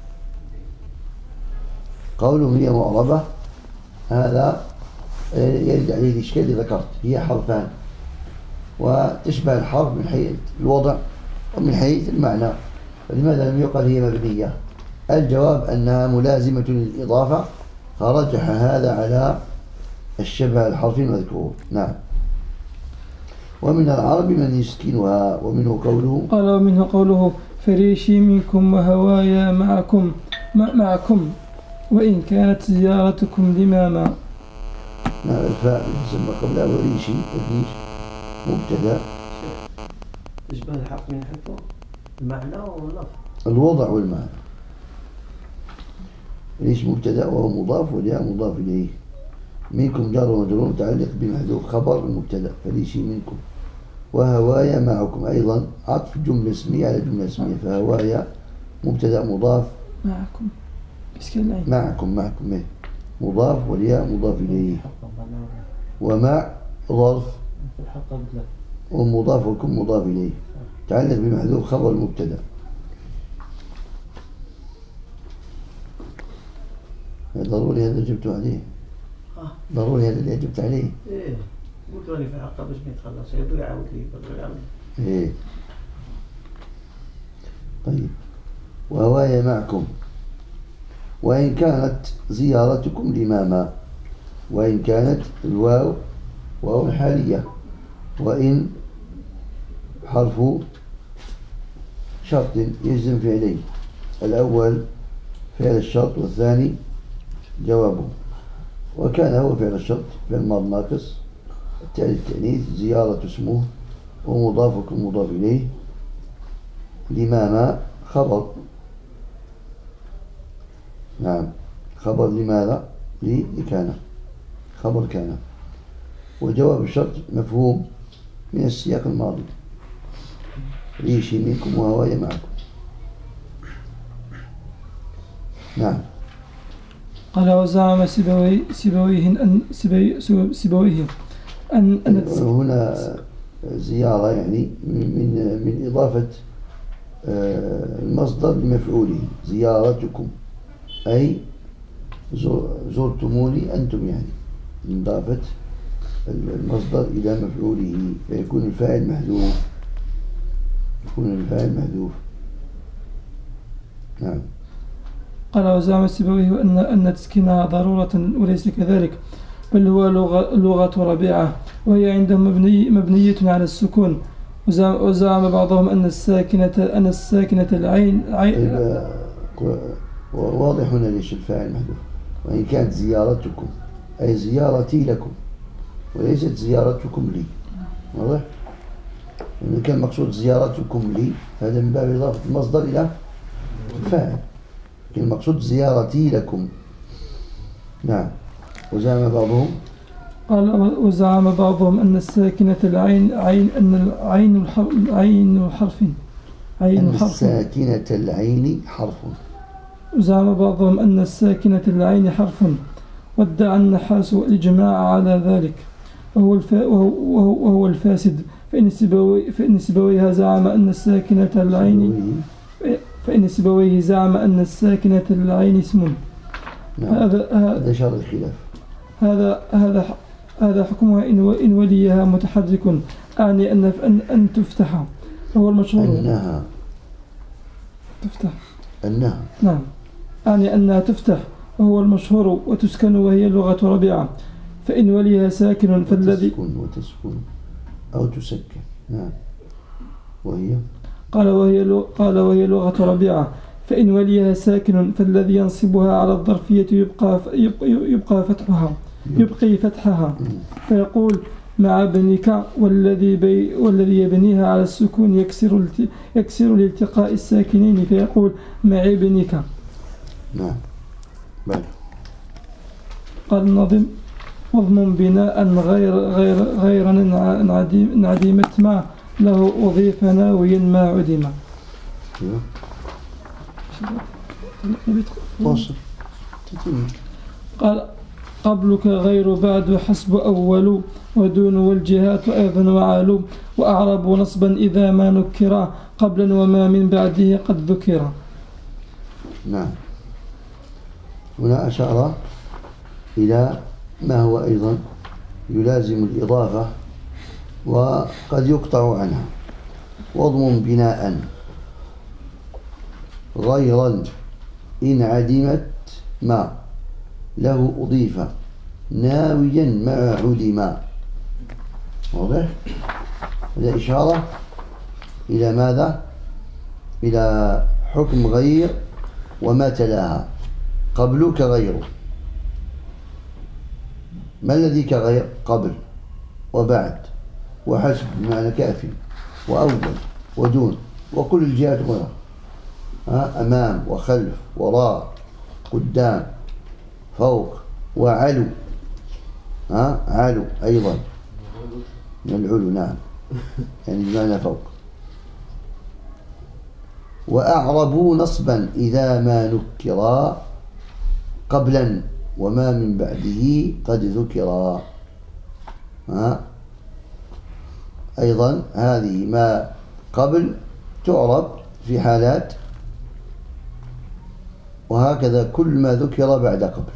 قولهم هي معربة هذا يرد عليه الإشكال اللي ذكرت، هي حرفان وتشبه الحرف من حيث الوضع ومن حيث المعنى، فلماذا لم يقل هي مبنية؟ الجواب أنها ملازمة للإضافة، فرجح هذا على الشبه الحرفي المذكور. نعم. ومن العرب من يسكنها، ومنه قوله قال ومنه قوله فريشي منكم وهوايا معكم وإن كانت زيارتكم لماما. نعم. الفاء يسمى قبلها وريشي، الريش مبتدا إشباه الحق من حيث المعنى واللفظ. الوضع والمعنى. ليش مبتدأ وهو مضاف والياء مضاف إليه. منكم جار ومجرور متعلق بمحذوف خبر المبتدأ فليش منكم. وهوايا معكم أيضا عطف جملة اسمية على جملة اسمية، فهوايا مبتدأ مضاف معكم معكم إيه مضاف والياء مضاف إليه. ومع ظرف ومضاف وكم مضاف إليه تعلق بمحذوف خبر المبتدأ. ضروري هذا جبت عليه. ضروري هذا اللي جبت عليه. إيه قلت لي في حقه باش ما يتخلص يقدر يعاود لي إيه طيب. وهوايا معكم وإن كانت زيارتكم الإمام. وإن كانت الواو واو الحالية، وإن حرف شرط يجزم فعلين، الأول فعل الشرط والثاني جوابه. وكان هو فعل الشرط فعل ماضي ناقص التالي التأنيث زيارة اسمه ومضاف مضاف إليه. الإمام خبر، نعم خبر لماذا؟ لكان، خبر كان. وجواب الشرط مفهوم من السياق الماضي ريشي منكم وهوايا معكم. نعم. قال وزعم سيبويه أن هنا زيارة يعني من إضافة المصدر لمفعوله. زيارتكم أي زرتموني أنتم، يعني من إضافة المصدر إلى مفعوله فيكون الفاعل محذوف. نعم. قال وزعم سيبويه أن تسكينها ضرورة وليس كذلك، بل هو لغة ربيعة وهي عندهم مبنية على السكون. وزعم بعضهم أن الساكنة العين واضح هنا ليش الفاعل محذوف. وإن كانت زيارتكم أي زيارتي لكم وليست زيارتكم لي. واضح؟ إن كان مقصود زيارتكم لي هذا من باب إضافة المصدر إلى الفاعل، لكن المقصود زيارتي لكم. نعم. وزعم بعضهم قال وزعم بعضهم أن الساكنة العين عين حرف. الساكنة العين حرف. وزعم بعضهم أن الساكنة العين حرف، وادعى النحاس الإجماع على ذلك وهو الفاسد. فإن سيبويه زعم أن الساكنة العين اسم. نعم. هذا شر الخلاف. هذا حكمها إن وليها متحرك، أعني أن تفتح وهو المشهور. أنها تفتح. أنها نعم، أعني أنها تفتح وهو المشهور، وتسكن وهي لغة ربيعة. فإن وليها ساكن فالذي وتسكن أو تسكن. نعم. وهي قال وهي لغة ربيعة. فإن وليها ساكن فالذي ينصبها على الظرفية يبقي فتحها فيقول مع ابنك، والذي يبنيها على السكون يكسر لالتقاء الساكنين فيقول مع ابنك. نعم. قال الناظم واضمن بناء غير عديمة ما له أضيف ناويا ما عدم. قال قبلك غير بعد حسب أول ودون والجهات أيضا وعالو وأعرب نصبا إذا ما نكرا قبلا وما من بعده قد ذكر. نعم. هنا أشار إلى ما هو أيضا يلازم الإضافة وقد يقطع عنها. واضمن بناء غيرا إن عدمت ما له أضيف ناويا مع عدم. واضح؟ هذا إشارة إلى ماذا؟ إلى حكم غير وما تلاها. قبل كغير. ما الذي كغير؟ قبل وبعد وحسب بمعنى كافي وأول ودون وكل الجهات هنا، أمام وخلف وراء قدام فوق وعلو، علو أيضا من العلو، نعم، يعني بمعنى فوق. وأعربوا نصبا إذا ما نكرا قبلا وما من بعده قد ذكرا. أيضا هذه ما قبل تعرب في حالات، وهكذا كل ما ذكر بعد قبل.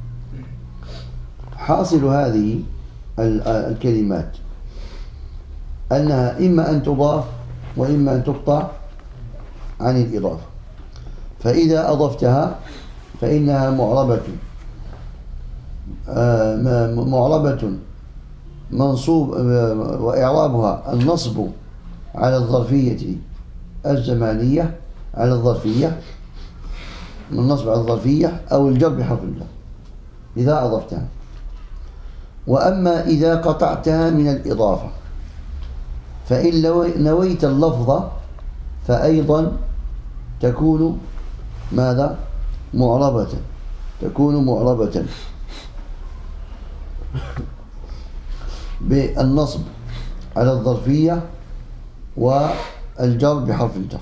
حاصل هذه الكلمات أنها إما أن تضاف وإما أن تقطع عن الإضافة. فإذا أضفتها فإنها معربة منصوب، وإعرابها النصب على الظرفية الزمانية، على الظرفية، من النصب على الظرفية أو الجر بحرف الجر إذا أضفتها. وأما إذا قطعتها من الإضافة فإن نويت اللفظ فأيضا تكون ماذا؟ معربة، تكون معربة بالنصب على الظرفية والجر بحرف الجر.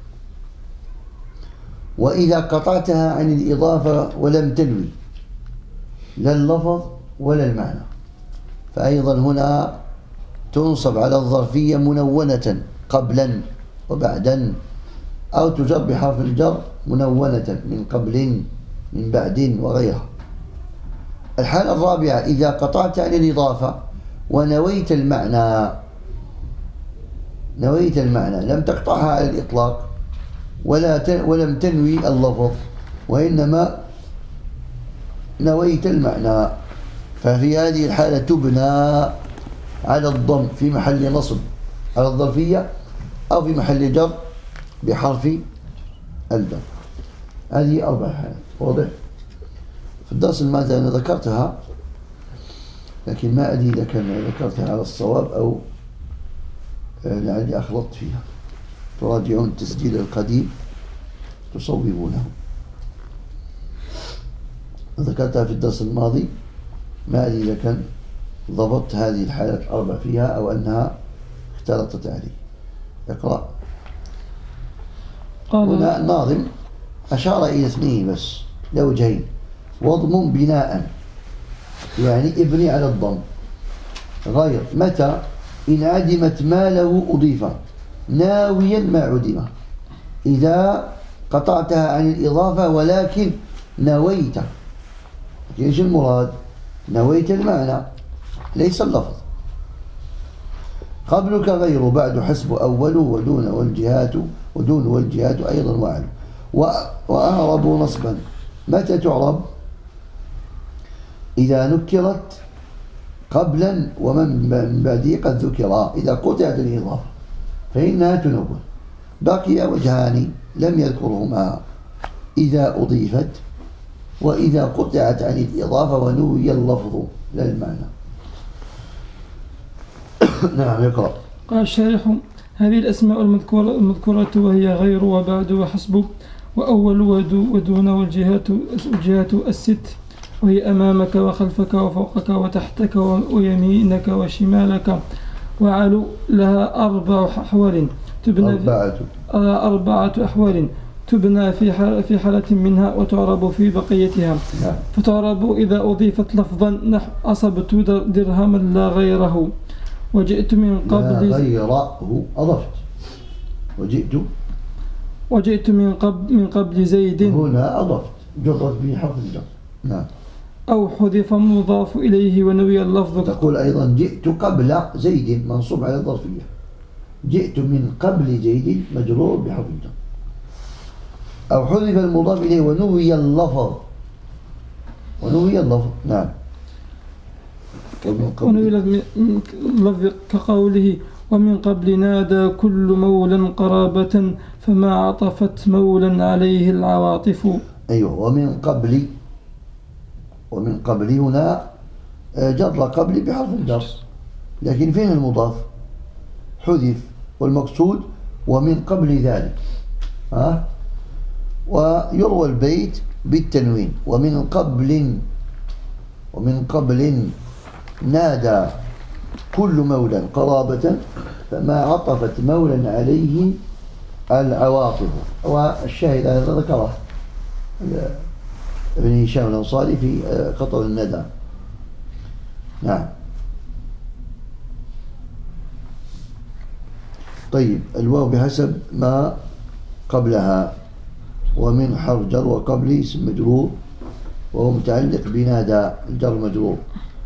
وإذا قطعتها عن الإضافة ولم تنوي لا اللفظ ولا المعنى فأيضا هنا تنصب على الظرفية منونة قبلا وبعدا، أو تجر بحرف الجر منونة من قبل من بعد وغيرها. الحالة الرابعة إذا قطعت عن الإضافة ونويت المعنى، نويت المعنى، لم تقطعها على الإطلاق ولم تنوي اللفظ وإنما نويت المعنى، ففي هذه الحالة تبنى على الضم في محل نصب على الظرفية أو في محل جر بحرف الجر. هذه 4 حالات. واضح؟ في الدرس الماضي أنا ذكرتها لكن ما أدري إذا كان ذكرتها على الصواب أو لعلي أخلطت فيها. تراجعون التسجيل القديم تصوبونه. ذكرتها في الدرس الماضي، ما أدري إذا كان ضبطت هذه الحالات 4 فيها أو أنها اختلطت علي. اقرأ. هنا الناظم أشار إلى 2 بس لوجهين. وضم بناء يعني ابني على الضم، غير متى إن عدمت ما له أضيف ناويا ما عدم. إذا قطعتها عن الإضافة ولكن نويت، ايش المراد؟ نويت المعنى ليس اللفظ. قبلك غير بعد حسب أول ودون والجهات أيضا وعلو. وأعربوا نصبا متى تعرب؟ إذا نكرت قبلا ومن بعده قد ذكرا. إذا قطعت الإضافة فإنها تنون. بقي وجهان لم يذكرهما، إذا أضيفت وإذا قطعت عن الإضافة ونوي اللفظ لا المعنى. نعم اقرأ. قال الشارح: هذه الأسماء المذكورة وهي غير وبعد وحسب وأول ودون والجهات 6، وهي أمامك وخلفك وفوقك وتحتك ويمينك وشمالك. وعلو لها 4 أحوال تبنى 4 أحوال تبنى في حالة منها وتعرب في بقيتها. فتعرب إذا أضيفت لفظا نحو أصبت درهما لا غيره، وجئت من قبل لا غيره أضفت، وجئت من قبل زيد، هنا أضفت جرت به حرف الجر. نعم. أو حذف مضاف إليه ونوي اللفظ. تقول أيضا جئت قبل زيد منصوب على الظرفية، جئت من قبل زيد مجرور بحرف الجر. أو حذف المضاف إليه ونوي اللفظ، نعم. ونوي اللفظ كقوله: ومن قبل نادى كل مولى قرابة فما عطفت مولا عليه العواطف. أيوه. ومن قبل هنا جر قبل بحرف الجر، لكن فين المضاف؟ حذف، والمقصود ومن قبل ذلك. ويروى البيت بالتنوين ومن قبل نادى كل مولى قرابة فما عطفت مولى عليه العواطف. والشاهد هذا ذكره ابن هشام الأنصاري في قطر الندى. نعم. طيب الواو بحسب ما قبلها، ومن حرف جر وقبل اسم مجرور وهو متعلق بنادى الجر مجرور،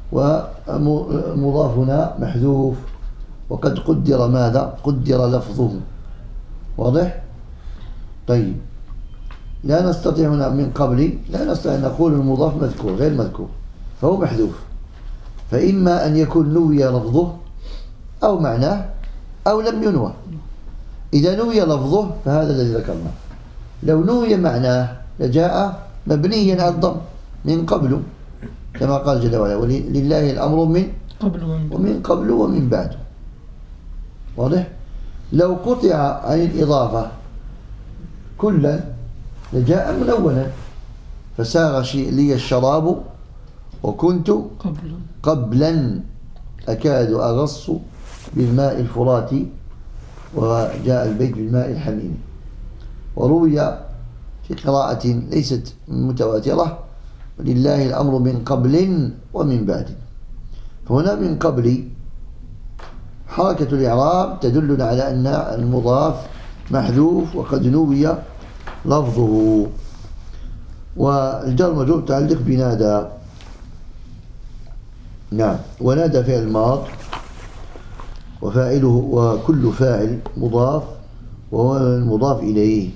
ومضافنا محذوف وقد قدر ماذا؟ قدر لفظه. واضح؟ طيب لا نستطيع هنا من قبل، لا نستطيع أن نقول المضاف مذكور غير مذكور فهو محذوف، فإما أن يكون نوي لفظه أو معناه أو لم ينوى. إذا نوي لفظه فهذا الذي ذكرناه، لو نوي معناه لجاء مبنيا على الضم من قبل كما قال جل وعلا ولله الأمر من قبل ومن بعد. واضح؟ لو قطع عن الإضافة كلا لجاء منونا فساغ لي الشراب وكنت قبلا أكاد أغص بالماء الفراتي، وجاء البيت بالماء الحميم. وروي في قراءة ليست متواترة ولله الأمر من قبل ومن بعد. فهنا من قبل حركة الإعراب تدلنا على أن المضاف محذوف وقد نوي لفظه. والجر مجرور متعلق بنادى. نعم. ونادى فعل الماض وفاعله وكل فاعل مضاف وهو المضاف إليه.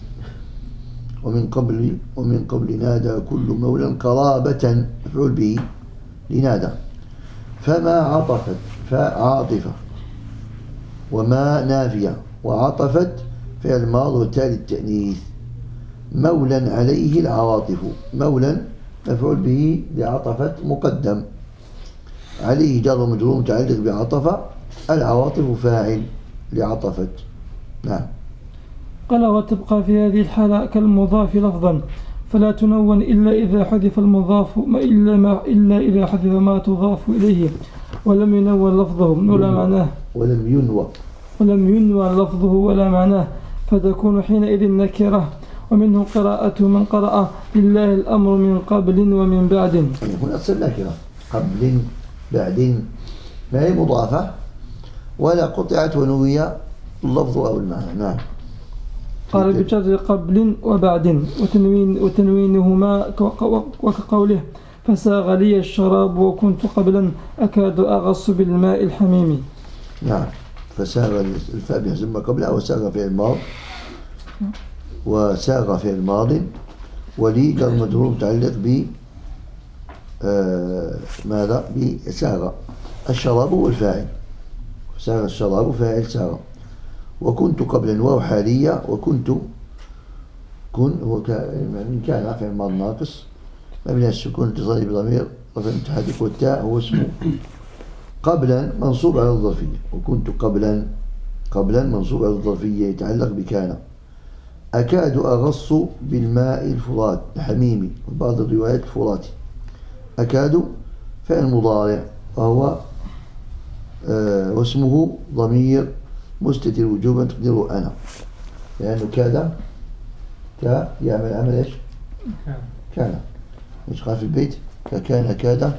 ومن قبل نادى كل مولى قرابة مفعول به لنادى. فما عطفت فعاطفة وما نافية وعطفت فعل ماض والتالي التأنيث. مولا عليه العواطف، مولا مفعول به لعطفت مقدم، عليه جر ومجرور متعلق بعطف، العواطف فاعل لعطفت. نعم. قال وتبقى في هذه الحالة كالمضاف لفظا فلا تنون إلا إذا حذف المضاف إلا إذا حذف ما تضاف إليه ولم ينون لفظه ولا معناه ولم ينوى لفظه ولا معناه فتكون حينئذ نكرة. ومنه قراءة من قرأ لله الأمر من قبل ومن بعد. هنا أصل نكرة قبل بعد ما هي مضافة ولا قطعت ونوي اللفظ أو المعنى. نعم. قال بجر قبل وبعد وتنوينهما وكقوله فساغ لي الشراب وكنت قبلا أكاد أغص بالماء الحميم. نعم. فساغ الفاء بحسب ما قبلها وساغ في الماض وساغ في الماض ولي جر مجرور متعلق ب ماذا؟ بساغ الشراب والفاعل. ساغ الشراب فاعل ساغ. وكنت قبلا واو حالية وكنت هو كان فعل ماض ناقص مبني السكون اتصالي بضمير رفع المتحرك والتاء هو اسمه. قبلا منصوب على الظرفية وكنت قبلا منصوب على الظرفية يتعلق بكان. أكاد أغص بالماء الفرات الحميمي وبعض الروايات الفراتي. أكاد فعل مضارع وهو واسمه ضمير مستتر وجوبا تقديره أنا لأنه كاد يعمل عمل إيش؟ كان إيش قال في البيت؟ ككان كاد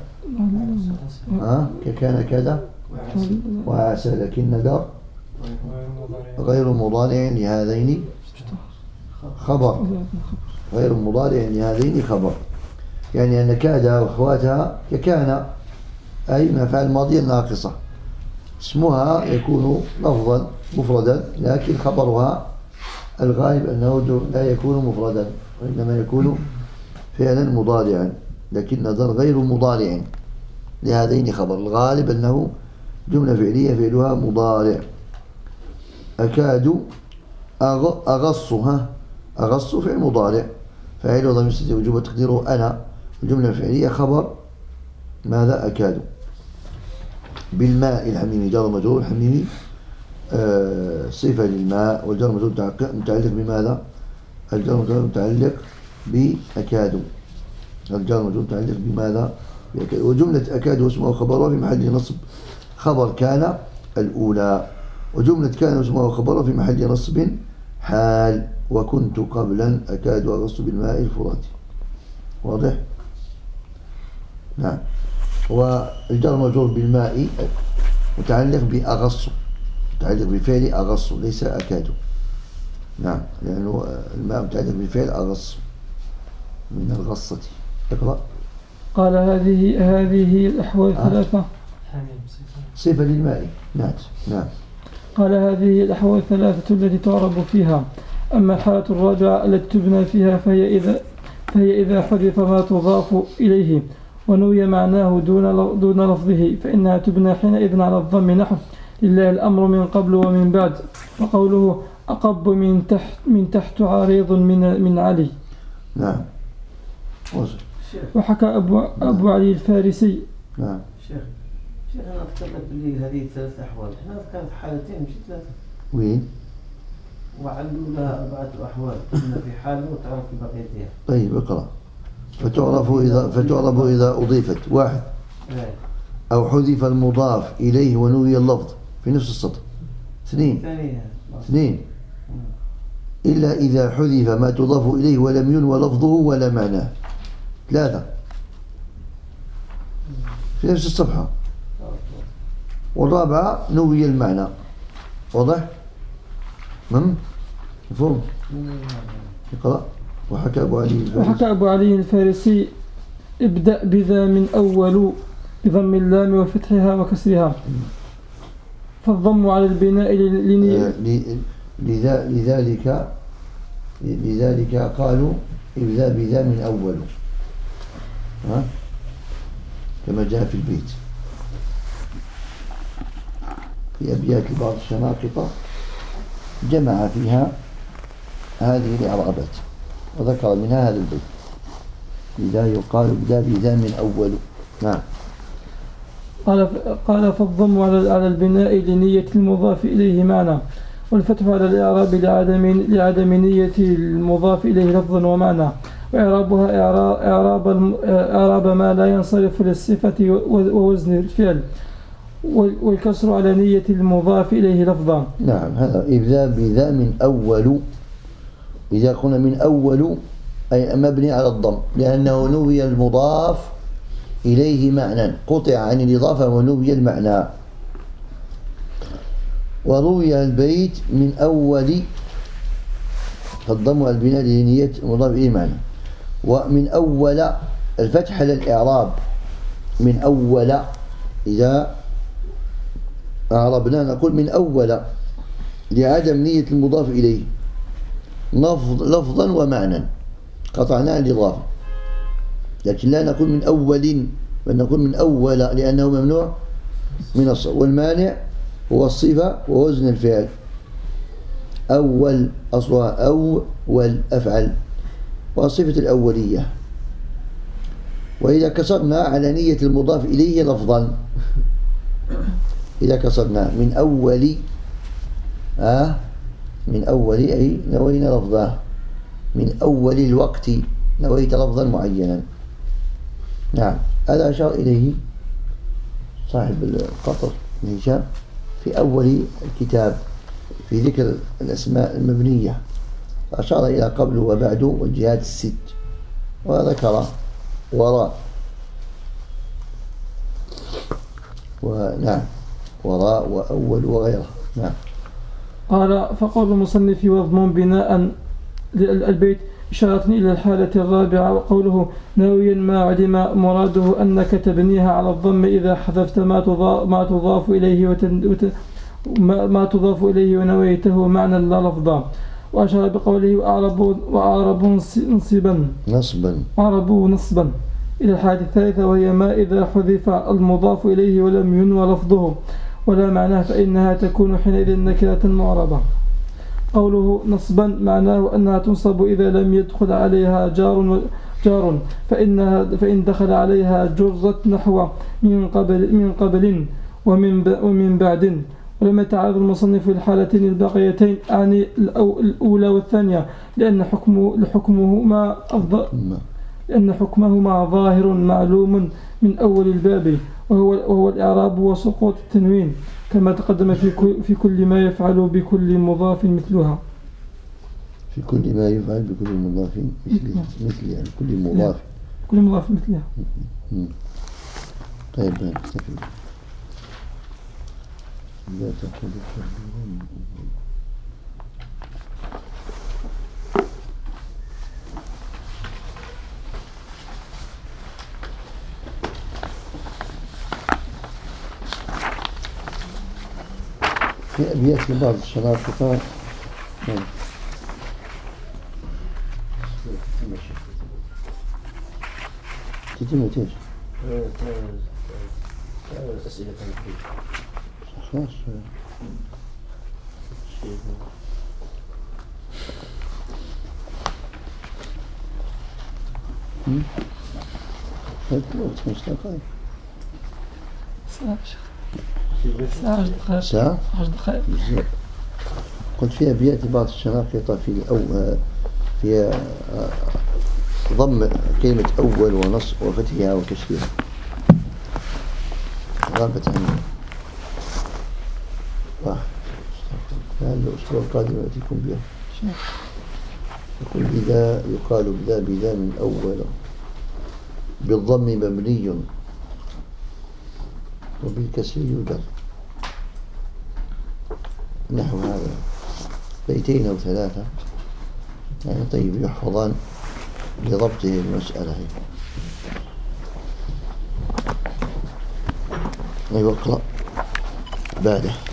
ككان كاد وعسى لكن دار غير مضارع لهذين خبر غير مضارع لهذين خبر، يعني أن كاد وأخواتها ككان أي ما فعل ماضيا ناقصة اسمها يكون لفظا مفردا لكن خبرها الغالب أنه لا يكون مفردا وإنما يكون فعلا مضارعا لكن نظر غير مضارع لهذين خبر. الغالب أنه جملة فعلية فعلها مضارع. أكاد أغص فعل مضارع فعل ضمير مستتر وجوبا تقديره أنا. الجملة الفعلية خبر ماذا؟ أكاد. بالماء الحميمي جار مجرور الحميمي صفة للماء، والجار والمجرور متعلق بماذا؟ الجار والمجرور متعلق بأكاد. الجار والمجرور متعلق بماذا؟ بأكاد. وجملة أكاد واسمها وخبرها في محل نصب خبر كان الأولى، وجملة كان واسمها وخبرها في محل نصب حال. وكنت قبلا أكاد أغص بالماء الفراتي. واضح؟ نعم. والجار والمجرور بالماء متعلق بأغص، متعلق بفعل أغص ليس أكاد. نعم، لأنه الماء متعلق بفعل أغص من الغصة. اقرأ. قال هذه الأحوال ثلاثة. صفة للماء. نعم. قال هذه الأحوال الثلاثة التي تعرب فيها. أما الحالة الرابعة التي تبنى فيها فهي إذا حذف ما تضاف إليه ونوي معناه دون لفظه، فإنها تبنى حينئذ على الضم نحو لله الأمر من قبل ومن بعد، وقوله أقب من تحت عريض من علي. نعم. وحكى أبو علي الفارسي. نعم. شيخ أنا ذكرت لي هذه ثلاث أحوال، احنا ذكرت حالتين مش ثلاثة. وين؟ وعلوا لها 4 أحوال، تبنى في حال وتعرف في بقيتها. طيب اقرأ. فتعرف إذا أضيفت 1 أو حذف المضاف إليه ونوي اللفظ في نفس السطر. 2 إلا إذا حذف ما تضاف إليه ولم ينوى لفظه ولا معناه. 3 في نفس الصفحة. والرابعة نوي المعنى. واضح؟ مفهوم؟ اقرأ. وحكى أبو علي الفارسي ابدأ بذا من أول بضم اللام وفتحها وكسرها، فالضم على البناء لذلك قالوا ابدأ بذا من أول، كما جاء في البيت في أبيات بعض الشناقطة جمع فيها هذه الإعرابات وذكر منها هذا البيت. لذا يقال ابدأ بذا من أول. نعم. قال فالضم على البناء لنية المضاف إليه معنى، والفتح على الإعراب لعدم نية المضاف إليه لفظا ومعنى، وإعرابها إعراب ما لا ينصرف للصفة ووزن الفعل، والكسر على نية المضاف إليه لفظا. نعم، هذا إبداء بذا من أول. إذا قلنا من أول أي مبني على الضم، لأنه نوي المضاف إليه معنى، قطع عن الإضافة ونوي المعنى. وروي البيت من أول، فالضم والبناء لنية المضاف إليه معنى. ومن أول الفتح على الإعراب من أول، إذا أعربنا نقول من أول لعدم نية المضاف إليه لفظا ومعنى، قطعنا الإضافة. لكن لا نقول من أول، بل نقول من أول لأنه ممنوع من الصرف، والمانع هو الصفة ووزن الفعل. أول أصلها أول أفعل، وصفة الأولية. وإذا كسرنا على نية المضاف إليه لفظا، إذا كسرنا من أول من أول أي نوينا لفظه، من أول الوقت نويت لفظا معينا. نعم، هذا أشار إليه صاحب القطر بن هشام في أول الكتاب في ذكر الأسماء المبنية، أشار إلى قبل وبعد والجهات الست، وذكر وراء ونعم وراء وأول وغيره. نعم. قال فقول المصنف واضمن بناء البيت إشارة إلى الحالة الرابعة، وقوله ناويا ما علم مراده أنك تبنيها على الضم إذا حذفت ما تضاف إليه ونويته معنى لا لفظا. وأشار بقوله وأعربوا نصبا إلى الحالة الثالثة، وهي ما إذا حذف المضاف إليه ولم ينوى لفظه ولا معناه، فإنها تكون حينئذ نكرة معربة. قوله نصبا معناه أنها تنصب إذا لم يدخل عليها جار فإن دخل عليها جرت نحو من قبل ومن بعد، ولم يتعرض المصنف للحالتين الباقيتين أعني الأولى والثانية لأن حكمهما ظاهر معلوم من أول الباب وهو الإعراب وسقوط التنوين كما تقدم في كل ما يفعل بكل مضاف مثلها. في كل ما يفعل بكل مضاف مثل يعني كل مضاف مثلها. طيب نكتفي. لا تأخذ في أبيات في بعض الشناقطة تتم ايش؟ أسئلة تنفيذ خلاص وقت 5 دقائق ساعة 10 دقائق. قلت في أبيات بعض الشناقطة في ضم كلمة أول ونصب وفتحها وكسرها غابت عني. هذا الأسبوع القادم أتيكم بها. يقول إذا يقال بذا من أول بالضم مبني وبالكسر يجر نحو هذا 2 أو 3 يعني طيب يحفظان لضبطه المسألة. أيوة اقرأ بعده.